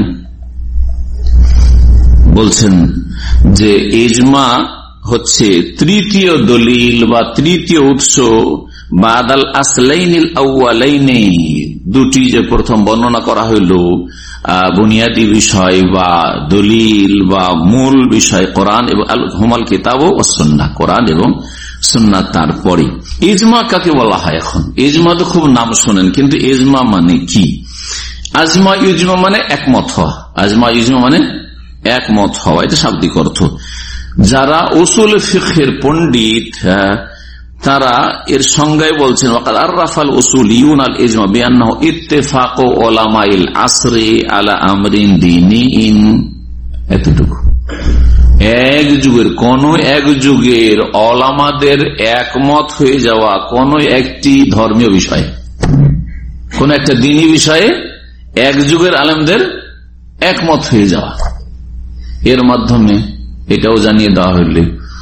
বলছেন যে ইজমা হচ্ছে তৃতীয় দলিল বা তৃতীয় উৎস, বাদাল আসলাইনিল আউয়ালাইনি, দুটি যে প্রথম বর্ণনা করা হইল বুনিয়াদী বিষয় বা দলিল বা মূল বিষয়, কোরআন এবং হুমাল কিতাব ও সুন্নাহ, কোরআন এবং সুন্নাহ। তারপরে ইজমা কাকে বলা হয়? এখন ইজমা তো খুব নাম শোনেন, কিন্তু ইজমা মানে কি? আজমা ইজমা মানে একমত হওয়া, আজমা ইজমা মানে একমত হওয়া, এটা শাব্দিক অর্থ। যারা উসুল ফিকহের পণ্ডিত তারা এর সংজ্ঞায় বলছেন, ওয়াকাদ আররাফাল উসুলিয়ুন আল ইজমা বিআন্নাহু ইত্তেফাকু উলামাইল আসরি আলা আমরিন দীনিন। এতটুকু, এক যুগের কোন এক যুগের ওলামাদের একমত হয়ে যাওয়া কোন একটি ধর্মীয় বিষয়ে, কোন একটা দ্বীনি বিষয়ে এক যুগের আলেমদের একমত হয়ে যাওয়া, এর মাধ্যমে এটাও জানিয়ে দেওয়া হইলে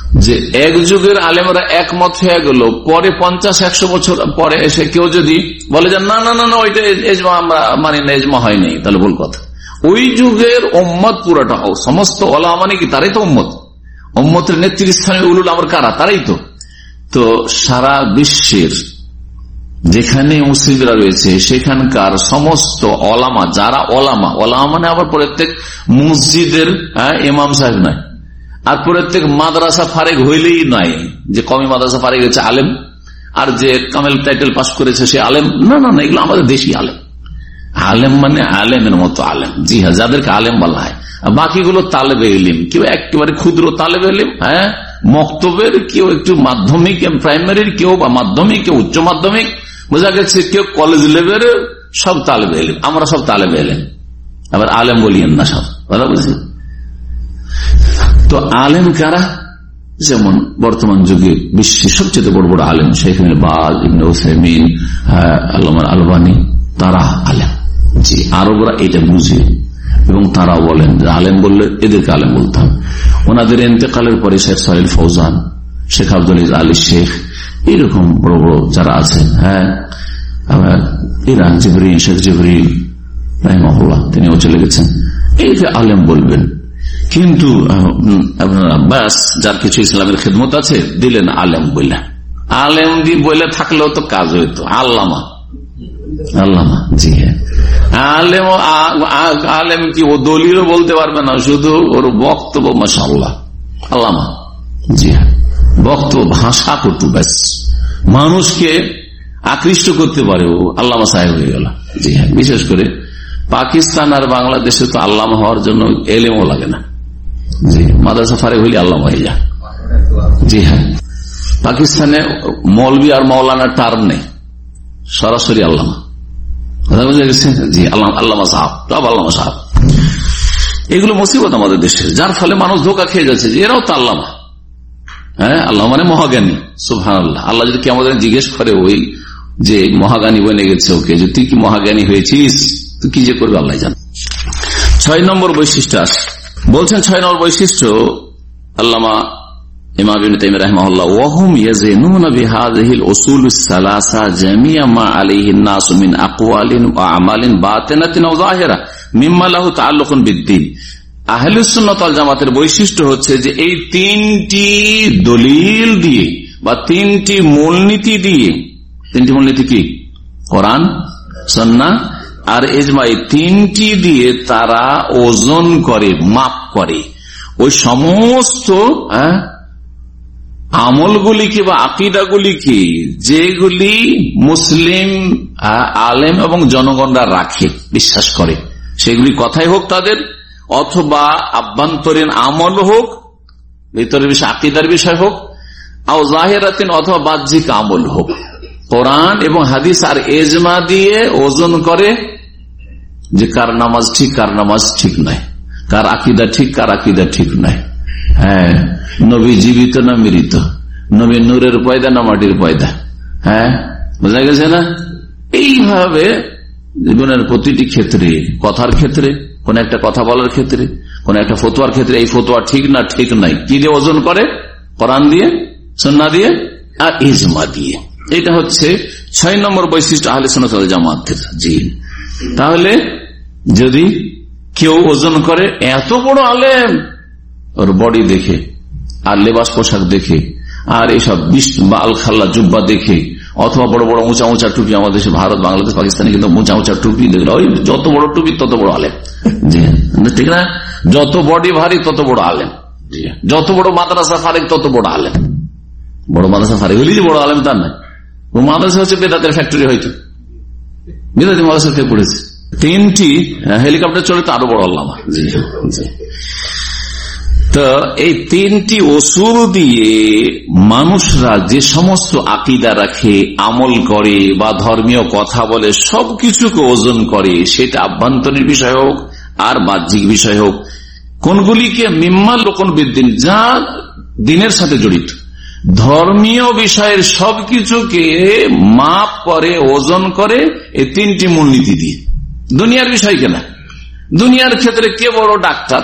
যে এক যুগের আলেমরা একমত হয়ে গেল, পরে পঞ্চাশ একশো বছর পরে এসে কেউ যদি বলে যে না না না না ওইটা এজমা আমরা মানি না, এজমা হয়নি, তাহলে ভুল কথা। ওই যুগের উম্মত পুরাটা সমস্ত ওলামা মানে কি তারাই তো উম্মত, উম্মতের নেতৃস্থানীয় উলুল আমর কারা, তারাই তো। তো সারা বিশ্বের যেখানে মুসলিমরা রয়েছে সেখানকার সমস্ত ওলামা, যারা ওলামা, ওলামা মানে আবার প্রত্যেক মসজিদের ইমাম সাহেব নয়, আর প্রত্যেক মাদ্রাসা ফারেক হইলেই নাই যে কমি মাদ্রাসা ফারেক হয়েছে আলেম, আর যে কামেল টাইটেল পাস করেছে সে আলেম, না না না, এগুলো আমাদের দেশি আলেম। আলেম মানে আলেমের মতো আলেম, জি হ্যাঁ, যাদেরকে আলেম বলা হয়। বাকিগুলো তালেবে ইলম, কেউ একেবারে ক্ষুদ্র তালেবে ইলম, হ্যাঁ মক্তবের, কেউ একটু মাধ্যমিক প্রাইমারির, কেউ বা মাধ্যমিক, কেউ উচ্চ মাধ্যমিক, বোঝা গেছে, কেউ কলেজ লেভেলের, সব তালেবে ইলম। আমরা সব তালেবে ইলম, আবার আলেম বলিয়েন না, সব কথা বলছি। তো আলেম কারা? যেমন বর্তমান যুগে বিশ্বের সবচেয়ে বড় বড় আলেম শেখ বাজ, ইবনে উসাইমিন, আল্লামা আলবানী, তারা আলেম। জি, আরবরা এটা বুঝে এবং তারা বলেন যে আলেম বললে এদেরকে আলেম বলতাম। ওনাদের ইন্তেকালের পরে Sheikh Salih Fawzan, Sheikh Abdul Aziz আলী শেখ, এরকম বড় বড় যারা আছেন, হ্যাঁ ইরান জিবরিন, শেখ জিবরিন রাহিমাহুল্লাহ, তিনিও চলে গেছেন, এইকে আলেম বলবেন। কিন্তু আপনারা ব্যাস যার কিছু ইসলামের খেদমত আছে দিলেন আলেম বললেন, আলেম দি বলে থাকলেও তো কাজ হইতো আল্লামা, আল্লামা। জি হ্যাঁ, আলেম আলেম কি ও দলিলও বলতে পারবে না, শুধু ওর বক্তব্য মাশাআল্লাহ আল্লামা। জি হ্যাঁ, বক্তব্য ভাষা করতো, ব্যাস মানুষকে আকৃষ্ট করতে পারে, ও আল্লামা সাহেব হয়ে গেল। জি হ্যাঁ, বিশেষ করে পাকিস্তান আর বাংলাদেশে তো আল্লামা হওয়ার জন্য এলেমও লাগে না। জি, মাদ্রাসা ফারেক হইলে আল্লামা হয়ে যায়। জি হ্যাঁ, পাকিস্তানে মৌলবি আর মৌলানার টার্ম নেই, সরাসরি আল্লামা। জি, আল্লামা সাহাব, সব আল্লামা সাহাব। এগুলো মুসিবত আমাদের দেশে, যার ফলে মানুষ ধোকা খেয়ে যাচ্ছে যে এরাও তো আল্লামা। হ্যাঁ, আল্লাহ মানে মহাজ্ঞানী, সুবহানাল্লাহ। আল্লাহ যদি কি আমাদের জিজ্ঞেস করে ওই যে মহাজ্ঞানী বনে গেছে ওকে, যে তুই কি মহাজ্ঞানী হয়েছিস, তুই কি যে করবে আল্লাহ জানে। ছয় নম্বর বৈশিষ্ট্য আছে, বলছেন ছয় নম্বর বৈশিষ্ট্য আল্লামা ইমাম ইবনে তাইমিয়া রাহিমাহুল্লাহ, ওয়াহুম ইয়াজিনুনা বিহাযিহিল উসুলুস সালাসা জামিআ মা আলাইহিন নাস মিন আকওয়ালিন ওয়া আমালিন বাতিনাতিন ওয়া যাহিরা মিম্মা লাহু তাআল্লুকুন বিদ্দীন। আহলুস সুন্নাত ওয়াল জামাতের বৈশিষ্ট্য হচ্ছে যে এই তিনটি দলিল দিয়ে বা তিনটি মূলনীতি দিয়ে, তিনটি মূলনীতি কি? কোরআন, সুন্নাহ আর ইজমা, এই তিনটি দিয়ে তারা ওজন করে, মাপ করে ওই সমস্ত আমলগুলিকে বা আকীদাগুলিকে যেগুলি মুসলিম আলেম এবং জনগণরা রাখে, বিশ্বাস করে, সেগুলি কথাই হোক তাদের, অথবা আভ্যন্তরীণ আমল হোক, ভিতরের বিষয় আকীদার বিষয় হোক, আও জাহিরাতিন অথবা বাহ্যিক আমল হোক, কোরআন এবং হাদিস আর ইজমা দিয়ে ওজন করে যে কার নামাজ ঠিক, কার নামাজ ঠিক নয়, কার আকীদা ঠিক, কার আকীদা ঠিক নয়। হ্যাঁ, নবী জীবিত না মৃত, নবী নূরের পয়দা না মাটির পয়দা, হ্যাঁ বোঝা গেছে না? এইভাবে জীবনের প্রতিটি ক্ষেত্রে, কথার ক্ষেত্রে, কোন একটা কথা বলার ক্ষেত্রে, কোন একটা ফতোয়ার ক্ষেত্রে, এই ফতোয়া ঠিক না ঠিক নাই, কি দিয়ে ওজন করে? কোরআন দিয়ে, সুন্নাহ দিয়ে আর ইজমা দিয়ে। এটা হচ্ছে ছয় নম্বর বৈশিষ্ট্য আহলে সুন্নাত ওয়াল জামাতের। জি, তাহলে যদি কেউ ওজন করে এত বড় আলেম, ওর বডি দেখে আর লেবাস পোশাক দেখে আর এইসব আল খাল্লা জুব্বা দেখে, অথবা বড় বড় উঁচা উঁচা টুপি, আমাদের দেশে ভারত বাংলাদেশ পাকিস্তানে কিন্তু উঁচা উঁচা টুপি দেখলে ওই যত বড় টুপি তত বড় আলেম। জি ঠিক না? যত বডি ভারী তত বড় আলেম, যত বড় মাদ্রাসা ফারেক তত বড় আলেম। বড় মাদ্রাসা ফারেক হইলে যে বড় আলেম তার নয়, ও মাদ্রাসা হচ্ছে বেদাতের ফ্যাক্টরি, হয়তো বেদাতি মাদ্রাসা থেকে পড়েছে। তিনটি হেলিকপ্টার চলে তো আরো বড় আল্লামা। জি জি। তো এই তিনটি অসুর দিয়ে মানুষরা যে সমস্ত আকীদা রাখে, আমল করে বা ধর্মীয় কথা বলে, সবকিছুকে ওজন করে, সেটা আভ্যন্তরীণ বিষয় হোক আর বাহ্যিক বিষয় হোক। কোনগুলিকে মিম্মা লোকন বিদ্দিন, যা দিনের সাথে জড়িত, ধর্মীয় বিষয়ের সবকিছুকে মাপ করে, ওজন করে এই তিনটি মূলনীতি দিয়ে। দুনিয়ার বিষয় কেনা, দুনিয়ার ক্ষেত্রে কে বড় ডাক্তার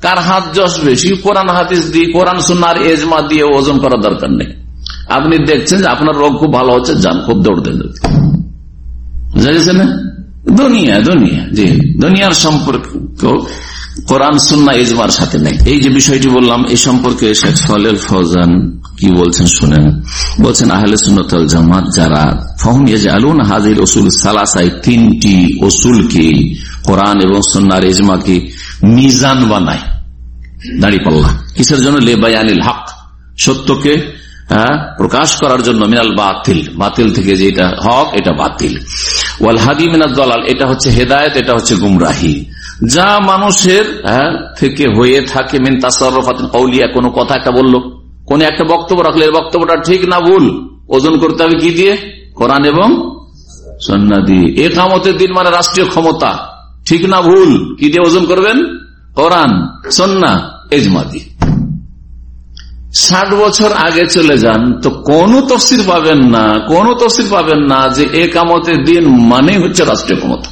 কার হাত যশ বেশি, কোরআন হাদিস দিয়ে, কোরআন সুন্নাহ এজমা দিয়ে ওজন করার দরকার নেই। আপনি দেখছেন যে আপনার রোগ খুব ভালো হচ্ছে, যান খুব দৌড় দেন, বুঝা গেছে না? দুনিয়া দুনিয়া জি দুনিয়ার সম্পর্ক কোরআন সুন্নাহ ইজমার সাথে নেই। এই যে বিষয়টি বললাম, এই সম্পর্কে শেখ সালেহ ফৌজান কি বলছেন শুনেন। বলছেন আহলে সুন্নাত ওয়াল জামাত যারা ফাহুম ইয়াজআলুন হাযিহিল উসুল সালাসায়, তিনটি উসুলকে কোরআন এবং সুন্নাহর ইজমাকে মিজান বানায়, দাঁড়িপাল্লা। কিসের জন্য? লিবায়ানিল হক, সত্যকে প্রকাশ করার জন্য, মিনাল বাতিল, বাতিল থেকে যে এটা হক এটা বাতিল, ওয়াল হাদি মিনাদ দালাল, এটা হচ্ছে হেদায়েত, এটা হচ্ছে গুমরাহি। যা মানুষের থেকে হয়ে থাকে মিন তাসাররুফাতিন কওলিয়া, কোন কথা একটা বললো, কোন একটা বক্তব্য রাখলে এর বক্তব্যটা ঠিক না ভুল, ওজন করতে হবে কি দিয়ে? কোরআন এবং সুন্নাহ দিয়ে। ইকামতের দিন মানে রাষ্ট্রীয় ক্ষমতা, ঠিক না ভুল, কি দিয়ে ওজন করবেন? কোরআন সুন্নাহ ইজমা দিয়ে। ষাট বছর আগে চলে যান তো কোন তফসির পাবেন না, কোন তফসির পাবেন না যে ইকামতের দিন মানে হচ্ছে রাষ্ট্রীয় ক্ষমতা।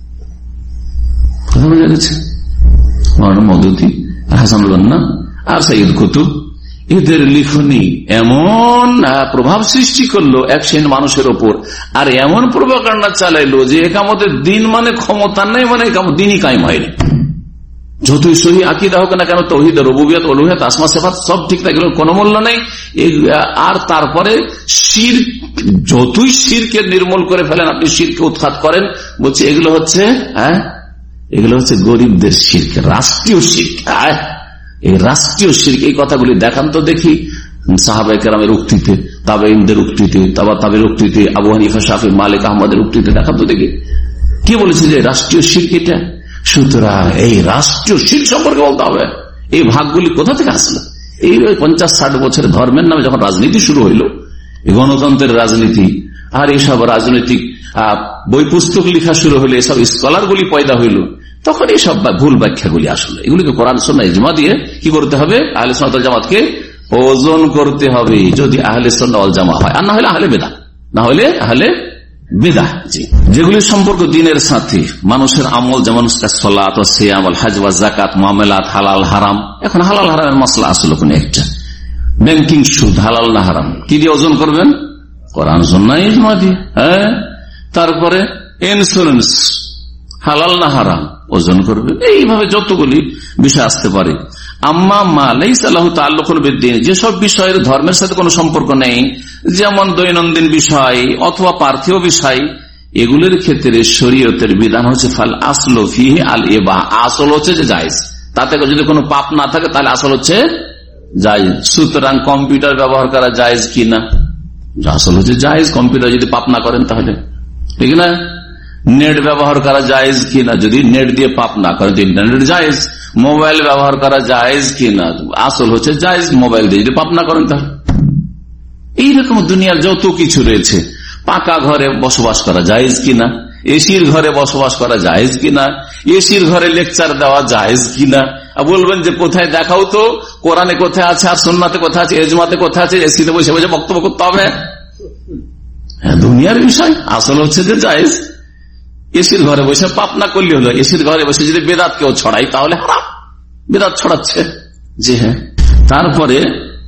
কথা বোঝা গেছে? মওদুদী, হাসানুল বান্না আর সাইয়্যিদ কুতুব, এদের লিখনি এমন প্রভাব সৃষ্টি করলো এক শ্রেণীর মানুষের ওপর, আর এমন প্রভাকাণ্ডা চালাইলো যে একামতের দিন মানে ক্ষমতা নেই, মানে দিনই কায়েম হয়নি। যতই সহি আকীদা হোক না কেন, তাওহীদ, রুবুবিয়ত, উলুহিয়ত, আসমা সিফাত সব ঠিক থাকে, কোনো মূল্য নেই। আর তারপরে শিরক, যতই শিরকে নির্মূল করে ফেলেন আপনি, শিরকে উৎখাত করেন, বলছে এগুলো হচ্ছে হ্যাঁ এগুলো হচ্ছে গরিবদের শিরক, রাষ্ট্রীয় শিরক। এই রাষ্ট্রীয় শিরক, এই কথাগুলি দেখান তো দেখি সাহাবায়ে কেরামের উক্তিতে, তাবেঈনদের উক্তিতে, তাবা তাবেঈর উক্তিতে, আবু হানিফা, শাফি, মালিক, আহমদের উক্তিতে দেখান তো দেখি কে বলেছে যে রাষ্ট্রীয় শিরক এটা। সুতরাং এই রাষ্ট্রীয় শিরক সম্পর্কে বলতে হবে। এই ভাগগুলি কোথা থেকে আসলো? এই পঞ্চাশ ষাট বছরের ধর্মের নামে যখন রাজনীতি শুরু হইল, গণতন্ত্রের রাজনীতি, আর এইসব রাজনৈতিক বই পুস্তক লেখা শুরু হইলো, এসব স্কলার গুলি পয়দা হইল, তখন এইসব ভুল ব্যাখ্যাগুলি আসলো। এগুলিকে কোরআন সুন্নাহ ইজমা দিয়ে কি করতে হবে? আহলে সুন্নাত ওয়াল জামাতকে ওজন করতে হবে, যদি আহলে সুন্নাহ ওয়াল জামাত হয়, আর না হলে আহলে বিদআহ, না হলে আহলে বিদআহ। জি, যেগুলির সম্পর্ক দিনের সাথে, মানুষের আমল, যেমন সালাত ওয়া সিয়াম ওয়াল হজ ওয়া যাকাত, মুআমালাত, হালাল হারাম। এখন হালাল হারামের মাসলা আসলো কোন একটা, ব্যাংকিং সুদ হালাল না হারাম, কি দিয়ে ওজন করবেন? কোরআন সুন্নাহ ইজমা দিয়ে। হ্যাঁ, তারপরে ইন্স্যুরেন্স হালাল না হারাম, ওজন করবে। এইভাবে যতগুলি বিষয় আসতে পারে। আম্মা মা লাইসা লাহু তাআল্লুকুন বিদ্দীন, যেসব বিষয়ের ধর্মের সাথে কোনো সম্পর্ক নেই, যেমন দৈনন্দিন বিষয় অথবা পার্থিব বিষয়, এগুলির ক্ষেত্রে শরীয়তের বিধান হচ্ছে ফাল আসলু ফিহি আল ইবাহ, আসল হচ্ছে যে জায়েজ, তাতে যদি কোনো পাপ না থাকে তাহলে আসল হচ্ছে জায়েজ। সুতরাং কম্পিউটার ব্যবহার করা জায়েজ কিনা? আসল হচ্ছে জায়েজ, কম্পিউটার যদি পাপ না করেন তাহলে, ঠিক না? নেট ব্যবহার করা জায়েজ কিনা? যদি নেট দিয়ে পাপ না করেন তো ইন্টারনেট জায়েজ। মোবাইল ব্যবহার করা জায়েজ কিনা? আসল হচ্ছে জায়েজ, মোবাইল দিয়ে যদি পাপ না করেন তাহলে। এইরকম দুনিয়ার যত কিছু রয়েছে, পাকা ঘরে বসবাস করা জায়েজ কিনা? এসির ঘরে বসবাস করা জায়েজ কিনা? এসির ঘরে লেকচার দেওয়া জায়েজ কিনা? বলবেন যে কোথায় দেখাও তো, কোরআনে কোথায় আছে, আর সুন্নাতে কোথায় আছে, ইজমাতে কোথায় আছে, এসিতে বসে বসে বক্তব্য করতে হবে? দুনিয়ার বিষয়, আসল হচ্ছে যে জায়েজ। এসির ঘরে বসে পাপ না করলে হলো, এসির ঘরে বসে যদি বেদাত কেউ ছড়াই তাহলে হারাম, বেদাত ছড়াচ্ছে। জি হ্যাঁ। তারপরে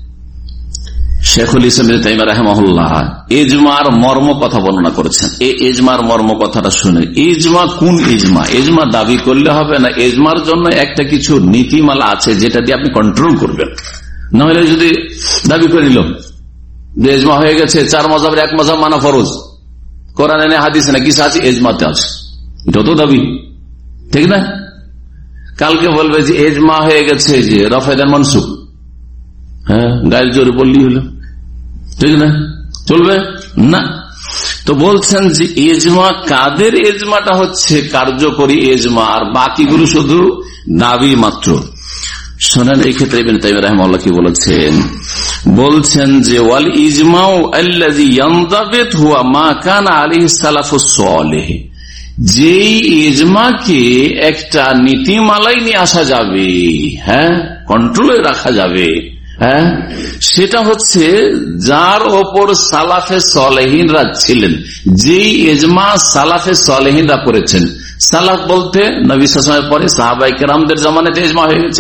শেখুল ইসলাম ইবনে তাইমিয়া রাহিমাহুল্লাহ ইজমার মর্ম কথা বর্ণনা করেছেন। এই ইজমার মর্ম কথাটা শুনে, ইজমা কোন ইজমা? ইজমা দাবি করলে হবে না, ইজমার জন্য একটা কিছু নীতিমালা আছে যেটা দিয়ে আপনি কন্ট্রোল করবেন। না হলে যদি দাবি করে নিল যে ইজমা হয়ে গেছে, চার মাযহাবের এক মাযহাব মানা ফরজ, কোরআনে নেই, হাদিসে না, কিছু আছে, ইজমাতে আছে, এটা তো দাবি, ঠিক না? কালকে বলবে যে ইজমা হয়ে গেছে যে রাফায়েদান মানসুখ, হ্যাঁ, গায়ের জোরে বললি হলো, ঠিক না? চলবে না। তো বলছেন যে ইজমা কাদের? ইজমাটা হচ্ছে কার্যকরী ইজমা, আর বাকিগুলো শুধু দাবি মাত্র। শোনেন, এই ক্ষেত্রে ইবনে তাইমিয়া রাহিমাহুল্লাহ কি বলেছেন? বলছেন যে ওয়াল ইজমাউ আল্লাযী ইয়ানদাবিত হুয়া মা কানা আলাইহি সালাফুস সালেহ, যেই ইজমাকে একটা নীতিমালায় নিয়ে আসা যাবে, হ্যাঁ, কন্ট্রোলে রাখা যাবে, হ্যাঁ, সেটা হচ্ছে যার ওপর সালাফে সালেহিনরা ছিলেন, যেই ইজমা সালাফে সালেহিনরা করেছেন। সালাফ বলতে নবী সাল্লাল্লাহু আলাইহি ওয়াসাল্লামের পরে সাহাবায়ে কেরামদের জামানাতে ইজমা হয়ে গেছে,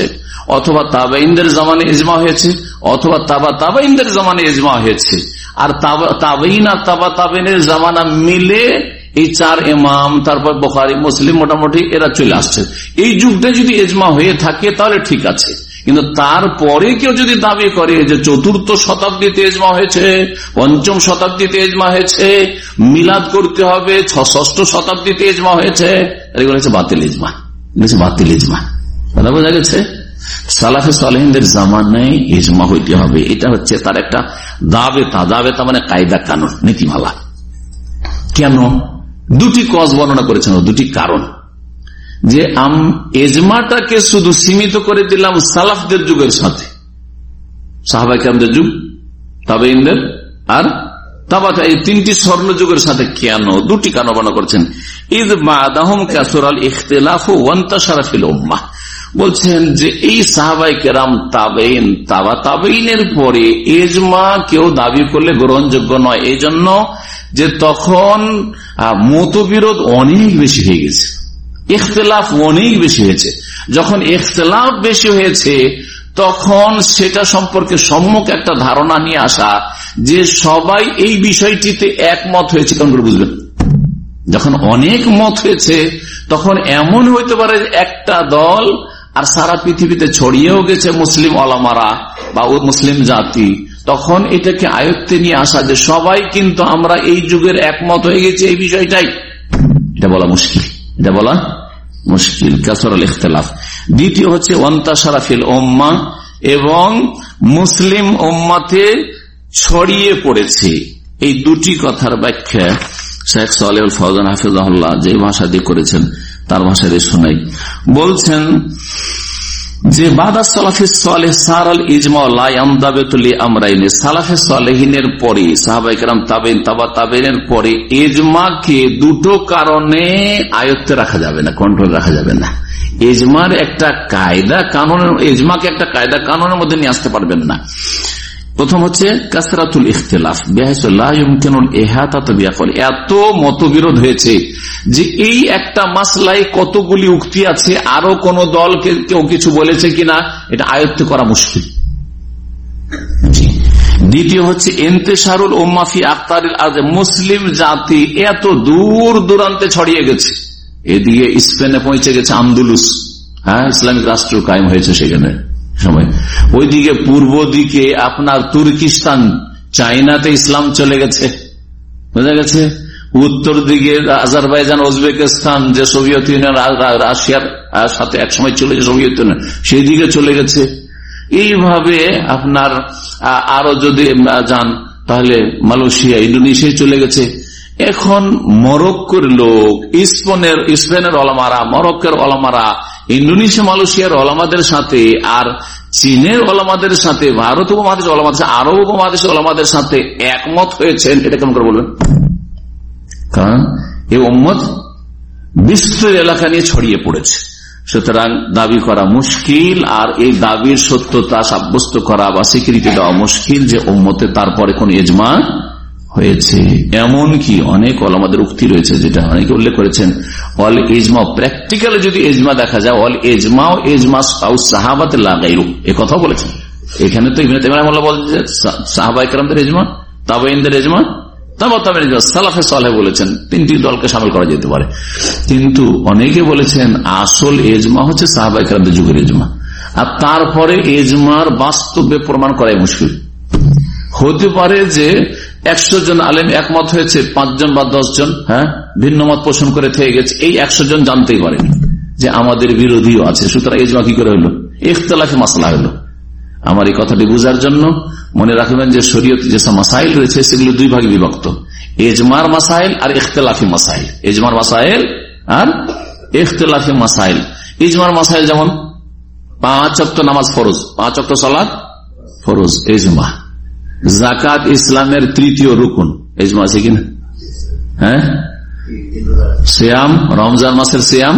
অথবা তাবেঈনদের জামানে ইজমা হয়েছে, অথবা তাবা তাবেঈনদের জামানে ইজমা হয়েছে। আর তাবেঈন আর তাবা তাবেঈনের জামানা মিলে এই চার ইমাম, তারপর বুখারী মুসলিম মোটামুটি এরা চলে আসছে। এই যুগটা যদি ইজমা হয়ে থাকে তাহলে ঠিক আছে, কিন্তু তারপরে কেউ যদি দাবি করে যে চতুর্থ শতাব্দীতে ইজমা হয়েছে, পঞ্চম শতাব্দীতে ইজমা হয়েছে, মিলাদ করতে হবে ষষ্ঠ শতাব্দীতে ইজমা হয়েছে, এগুলো হচ্ছে বাতিল ইজমা, বাতিল ইজমা। কথা বোঝা গেছে? সালাফে সালেহিনদের জামানায় ইজমা হইতে হবে, এটা হচ্ছে তার একটা দাবেতা। দাবেতা মানে কায়দা কানুন, নীতিমালা। কেন? দুটি কজ বর্ণনা করেছেন, দুটি কারণ। যে এজমাটাকে শুধু সীমিত করে দিলাম সালাফদের যুগের সাথে, সাহাবায়ে কেরামদের যুগ, তাবেঈনদের আর তাবা, এই তিনটি স্বর্ণ যুগের সাথে। কেন? দুটি কারণ বর্ণনা করেছেন। ইদ বাদাহুম কাসুরাল ইখতিলাফু ওয়ান্তাশারা ফিল উম্মাহ, বলছেন যে এই সাহাবায়ে কেরাম, তাবেঈন, তাবা তাবেঈনের পরে ইজমা কেউ দাবি করলে গ্রহণযোগ্য নয়, এই জন্য যে তখন মতবিরোধ অনেক বেশি হয়ে গেছে, ইখতিলাফ অনেক বেশি হয়েছে। যখন ইখতিলাফ বেশি হয়েছে তখন সেটা সম্পর্কে সম্যক একটা ধারণা নিয়ে আসা যে সবাই এই বিষয়টিতে একমত হয়েছে, কেমন করে বুঝবেন? যখন অনেক মত হয়েছে তখন এমন হইতে পারে একটা দল আর সারা পৃথিবীতে ছড়িয়েও গেছে মুসলিম ওলামারা বা মুসলিম জাতি, তখন এটাকে আয়ত্তে নিয়ে আসা যে সবাই কিন্তু আমরা এই যুগের একমত হয়ে গেছি এই বিষয়টাই, এটা বলা মুশকিল, এটা বলা মুশকিল। কাসরাল ইখতিলাফ। দ্বিতীয় হচ্ছে ওয়ান্তাশারা ফিল উম্মাহ, এবং মুসলিম উম্মাতে ছড়িয়ে পড়েছে। এই দুটি কথার ব্যাখ্যা শেখ সালেহুল ফওজান হাফিজাহুল্লাহ যে ভাষা দিয়ে করেছেন তার ভাষা দিয়ে শোনাই। বলছেন যে বাদা সালাফে সালেহ সারাল ইজমা লা ইয়ামদাবিতু লিআমরাইনি, সালাফে সালেহিনের পরে সাহাবায়ে কেরাম, তাবেঈন, তাবা তাবেঈনের পরে ইজমাকে দুটো কারণে আয়ত্তে রাখা যাবে না, কন্ট্রোল রাখা যাবে না। ইজমার একটা কায়দা কানুন, ইজমাকে একটা কায়দা কানুনের মধ্যে নিয়ে আসতে পারবেন না। প্রথম হচ্ছে কাসরাতুল ইখতিলাফ বিহাইসু লা ইমকিনুল ইহাতাতু বিআকল, এত মতবিরোধ হয়েছে যে এই একটা মাসলায় কতগুলি উক্তি আছে, আরো কোন দলকে কেউ কিছু বলেছে কিনা এটা আয়ত্ত করা মুশকিল। দ্বিতীয় হচ্ছে ইন্তিশারুল উম্মাহ ফি আকতারিল আরদ, মুসলিম জাতি এত দূর দূরান্তে ছড়িয়ে গেছে, এদিকে স্পেনে পৌঁছে গেছে আন্দুলুস, হ্যাঁ ইসলামিক রাষ্ট্র কায়েম হয়েছে সেখানে সময়, ওইদিকে পূর্ব দিকে আপনার তুর্কিস্তান, চায়নাতে ইসলাম চলে গেছে, বোঝা গেছে। উত্তর দিকে আজারবাইজান, উজবেকিস্তান, যে সোভিয়েত ইউনিয়ন রাশিয়ার সাথে একসময় চলে গেছে সোভিয়েত ইউনিয়ন, সেই দিকে চলে গেছে। এইভাবে আপনার আরো যদি যান তাহলে মালয়েশিয়া, ইন্দোনেশিয়া চলে গেছে। এখন মরক্কোর লোক, স্পেনের স্পেনের ওলামারা, মরক্কোর ওলামারা, ইন্দোনেশিয়া মালয়েশিয়ার ওলামাদের সাথে আর চীনের ওলামাদের সাথে, ভারত উপমহাদেশের ওলামাদের সাথে, আরব উপমহাদেশের ওলামাদের সাথে একমত হয়েছেন, এটা কেমন করে বলবেন? কারণ এই উম্মত বিস্তৃত এলাকা নিয়ে ছড়িয়ে পড়েছে, সুতরাং দাবি করা মুশকিল, আর এই দাবির সত্যতা সাব্যস্ত করা বা স্বীকৃতি দেওয়া মুশকিল যে উম্মতে তারপরে কোন ইজমা হয়েছে। এমন কি অনেক ওলামাদের উক্তি রয়েছে যেটা অনেকে উল্লেখ করেছেন, অল ইজমা, প্র্যাকটিক্যালি যদি ইজমা দেখা যায়, অল ইজমা ও ইজমা সাহাবাত লা গায়রু, এই কথাও বলেছেন। এখানে তো ইবনে তাইমিয়া রাহিমাহুল্লাহ বলেছেন যে সাহাবায়ে কেরামদের ইজমা, তাবেঈনদের ইজমা, তাবা তাবেঈন ইজমা, সালাফে সালেহ বলেছেন তিনটি দলকে শামিল করা যেতে পারে। কিন্তু অনেকে বলেছেন আসল ইজমা হচ্ছে সাহাবায়ে কেরামদের যুগের ইজমা, আর তারপরে ইজমার বাস্তবে প্রমাণ করাই মুশকিল। হতে পারে যে একশো জন আলেম একমত হয়েছে, পাঁচজন বা দশ জন হ্যাঁ ভিন্ন মত পোষণ করে থেকে গেছে, এই একশো জন জানতেই পারেনি যে আমাদের বিরোধীও আছে, সুতরাং ইজমা কি করে হলো? ইখতিলাফি মাসলা হলো। আমার এই কথাটি বুঝার জন্য মনে রাখবেন যে শরীয়তে যেসব মাসাইল রয়েছে সেগুলো দুই ভাগে বিভক্ত, ইজমার মাসাইল আর ইখতিলাফি মাসাইল। ইজমার মাসাইল আর ইখতিলাফি মাসাইল। ইজমার মাসাইল যেমন পাঁচ ওয়াক্ত নামাজ ফরজ, পাঁচ ওয়াক্ত সালাত ফরজ, ইজমা। যাকাত ইসলামের তৃতীয় রুকুন, ইজমা আছে কিনা? হ্যাঁ, সিয়াম, রমজান মাসের সিয়াম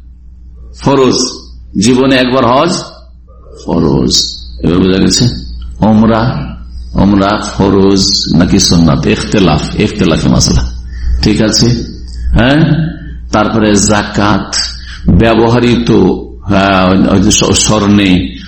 ফরজ, জীবনে একবার হজ ফরজ। এবার বোঝা গেছে? ওমরা, ওমরা ফরজ নাকি সুন্নাত, ইখতিলাফ, ইখতিলাফি মাসলা, ঠিক আছে। হ্যাঁ, তারপরে যাকাত, ব্যবহৃত স্বর্ণে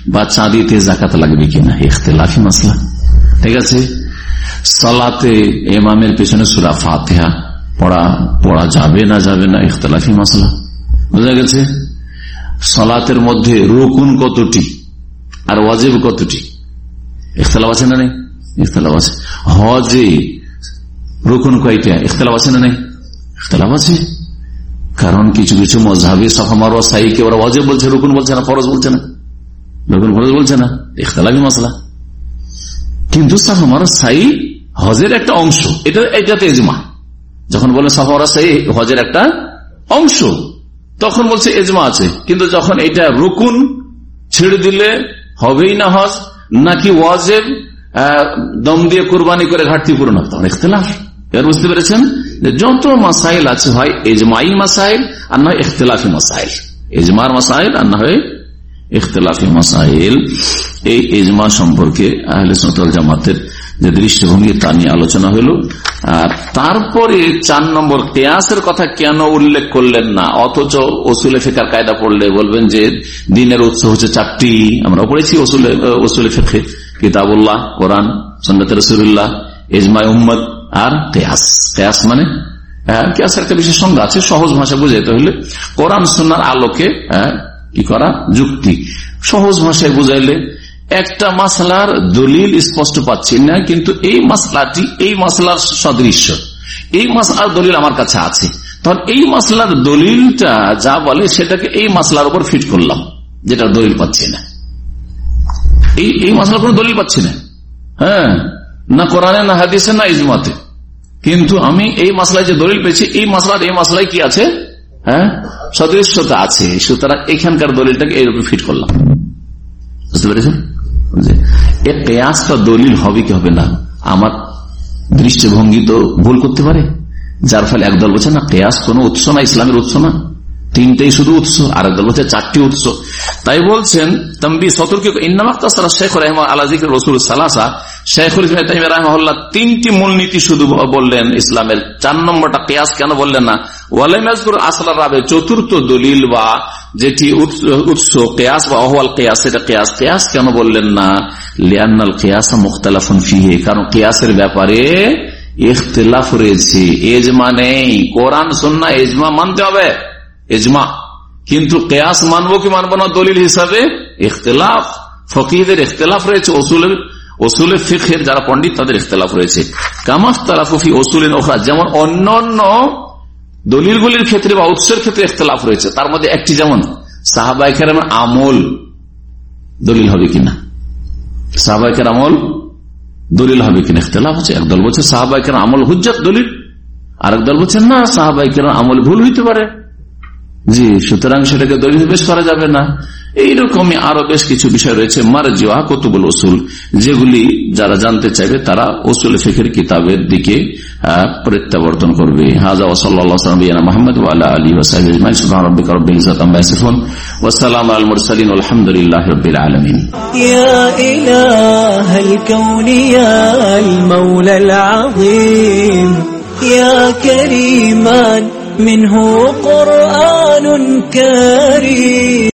বা চাঁদিতে জাকাত লাগবে কিনা, ইখতিলাফি মাসলা। ঠিক আছে, সালাতে ইমামের পেছনে সূরা ফাতিহা পড়া পড়া যাবে না যাবে না, ইখতিলাফি মাসলা। বুঝা গেছে? সালাতের মধ্যে রুকুন কতটি আর ওয়াজিব কতটি, ইখতিলাফ আছে না নেই? ইখতিলাফ আছে। হজে রুকুন কয়টা, ইখতিলাফ আছে না নেই? ইখতিলাফ আছে। কারণ কিছু কিছু মযহাবে সাফা মারওয়া সাইকে ওরা ওয়াজিব বলছে, রুকুন বলছে না, ফরজ বলছে না, রুকুন ফরজ বলছে না, ইখতিলাফি মাসলা। কিন্তু সাফা মারওয়া সাই হজের একটা অংশ, এটা এটাতে ইজমা। যখন বলে সাফা মারওয়া সাই হজের একটা অংশ, তখন বলছে ইজমা আছে। কিন্তু যখন এটা রুকুন ছেড়ে দিলে হবেই না হজ, নাকি ওয়াজিব দম দিয়ে কুরবানি করে ঘাটতি পূরণ হবে, তখন ইখতিলাফ। এবার বুঝতে পেরেছেন যে যত মাসাইল আছে হয় ইজমাই মাসাইল আর না হয় ইখতিলাফি মাসাইল, ইজমার মাসাইল আর না হয় ইখতিলাফি মাসাইল। এই ইজমা সম্পর্কে আহলে সুন্নাত ওয়াল জামাতের যে দৃষ্টিভঙ্গি তা নিয়ে আলোচনা হল। আর তারপরে চার নম্বর কিয়াসের কথা কেন উল্লেখ করলেন না, অথচ উসুলে ফিকহের কায়দা পড়লে বলবেন যে দ্বীনের উৎস হচ্ছে চারটি। আমরা পড়েছি উসুলে উসুলে ফিকহে, কিতাবুল্লাহ, কোরআন, সুন্নাত রাসূলুল্লাহ, ইজমা উম্মত আর কিয়াস। কিয়াস মানে কিয়াসের একটা বিশেষ সংজ্ঞা আছে, সহজ ভাষা বুঝাইতে হলে কোরআন সুন্নাহর আলোকে কি করা, যুক্তি। সহজ ভাষায় বুঝাইলে একটা মাসলার দলিল স্পষ্ট পাচ্ছি না, কিন্তু এই মাসলাটি এই মাসলার সদৃশ্য, এই মাসলার দলিল আমার কাছে আছে, তখন এই মাসলার দলিলটা যা বলে সেটাকে এই মাসলার উপর ফিট করলাম, যেটা দলিল পাচ্ছি না। এই এই মাসলার কোন দলিল পাচ্ছি না, হ্যাঁ, না কোরআনে না হাদিসে না ইজমাতে, কিন্তু আমি এই মাসলায় যে দলিল পেয়েছি এই মাসলার এই মাসলায় কি আছে, হ্যাঁ, সদৃশ্যতা আছে, সুতরাং এখানকার দলিলটাকে এর উপর ফিট করলাম। বুঝতে পেরেছেন? এ কিয়াসটা দলিল হবে কি হবে না, আমার দৃষ্টিভঙ্গি তো ভুল করতে পারে, যার ফলে একদল বলছে না কিয়াস কোন উৎস না, ইসলামের উৎস না, তিনটেই শুধু উৎস, আর একদল বলছে চারটি উৎস। তাই বলছেন তানবী সতর্ক, ইন্নামাক্তাসারা শেখ রাহিমাহুল্লাহ আলা যিকরি রাসূল সালাসা, শেখুল ইসলাম ইবনে তাইমিয়া রাহিমাহুল্লাহ তিনটি মূলনীতি শুধু বললেন ইসলামের, চার নম্বরটা কিয়াস কেন বললেন না? ওয়ালাম ইয়াযকুর আসলার রাবে, চতুর্থ দলিল বা যেটি উৎস কিয়াস বা আহওয়াল কিয়াস, সেটা কিয়াস কিয়াস কেন বললেন না? লিআন্নাল কিয়াস মুখতালাফুন ফিহি, কারণ কিয়াসের ব্যাপারে ইখতিলাফ রয়েছে, ইজমা নেই। কোরআন সুন্নাহ ইজমা মানতে হবে, ইজমা, কিন্তু কিয়াস মানবো কি মানবো না দলিল হিসাবে ইখতিলাফ, ফকিহদের ইখতিলাফ রয়েছে, উসুলের উসুলে ফিকহের যারা পণ্ডিত তাদের ইখতিলাফ রয়েছে। কামা ইখতালাফু ফি উসুলিন উখরা, যেমন অন্যান্য দলিলগুলির ক্ষেত্রে বা উৎসের ক্ষেত্রে ইখতিলাফ রয়েছে, তার মধ্যে একটি যেমন সাহাবায়ে কেরামের আমল দলিল হবে কিনা, সাহাবায়ে কেরাম আমল দলিল হবে কিনা ইখতিলাফ আছে। একদল বলছে সাহাবায়ে কেরাম আমল হুজ্জত দলিল, আর একদল বলছে না সাহাবায়ে কেরাম আমল ভুল হইতে পারে, জি, সুতরাং সেটাকে দলিল পেশ করা যাবে না। এইরকমই আরো বেশ কিছু বিষয় রয়েছে মারজিওয়া কুতুবুল উসুল, যেগুলি যারা জানতে চাইবে তারা উসুল ফিকহের কিতাবের দিকে প্রত্যাবর্তন করবে। হাযা ওয়া সাল্লাল্লাহু আলা নবিয়িনা মুহাম্মদ ওয়া আলা আলিহি ওয়া সাহবিহি আজমাইন। সুবহান রাব্বিকা রাব্বিল ইজ্জাতি আম্মা ইয়াসিফুন ওয়া সালামুন আলাল মুরসালিন ওয়ালহামদুলিল্লাহি রাব্বিল আলামিন। ইয়া ইলাহাল কাউনি ইয়াল মাওলাল আযীম ইয়া কারীমান মিনহু কুরআনুন কারীম।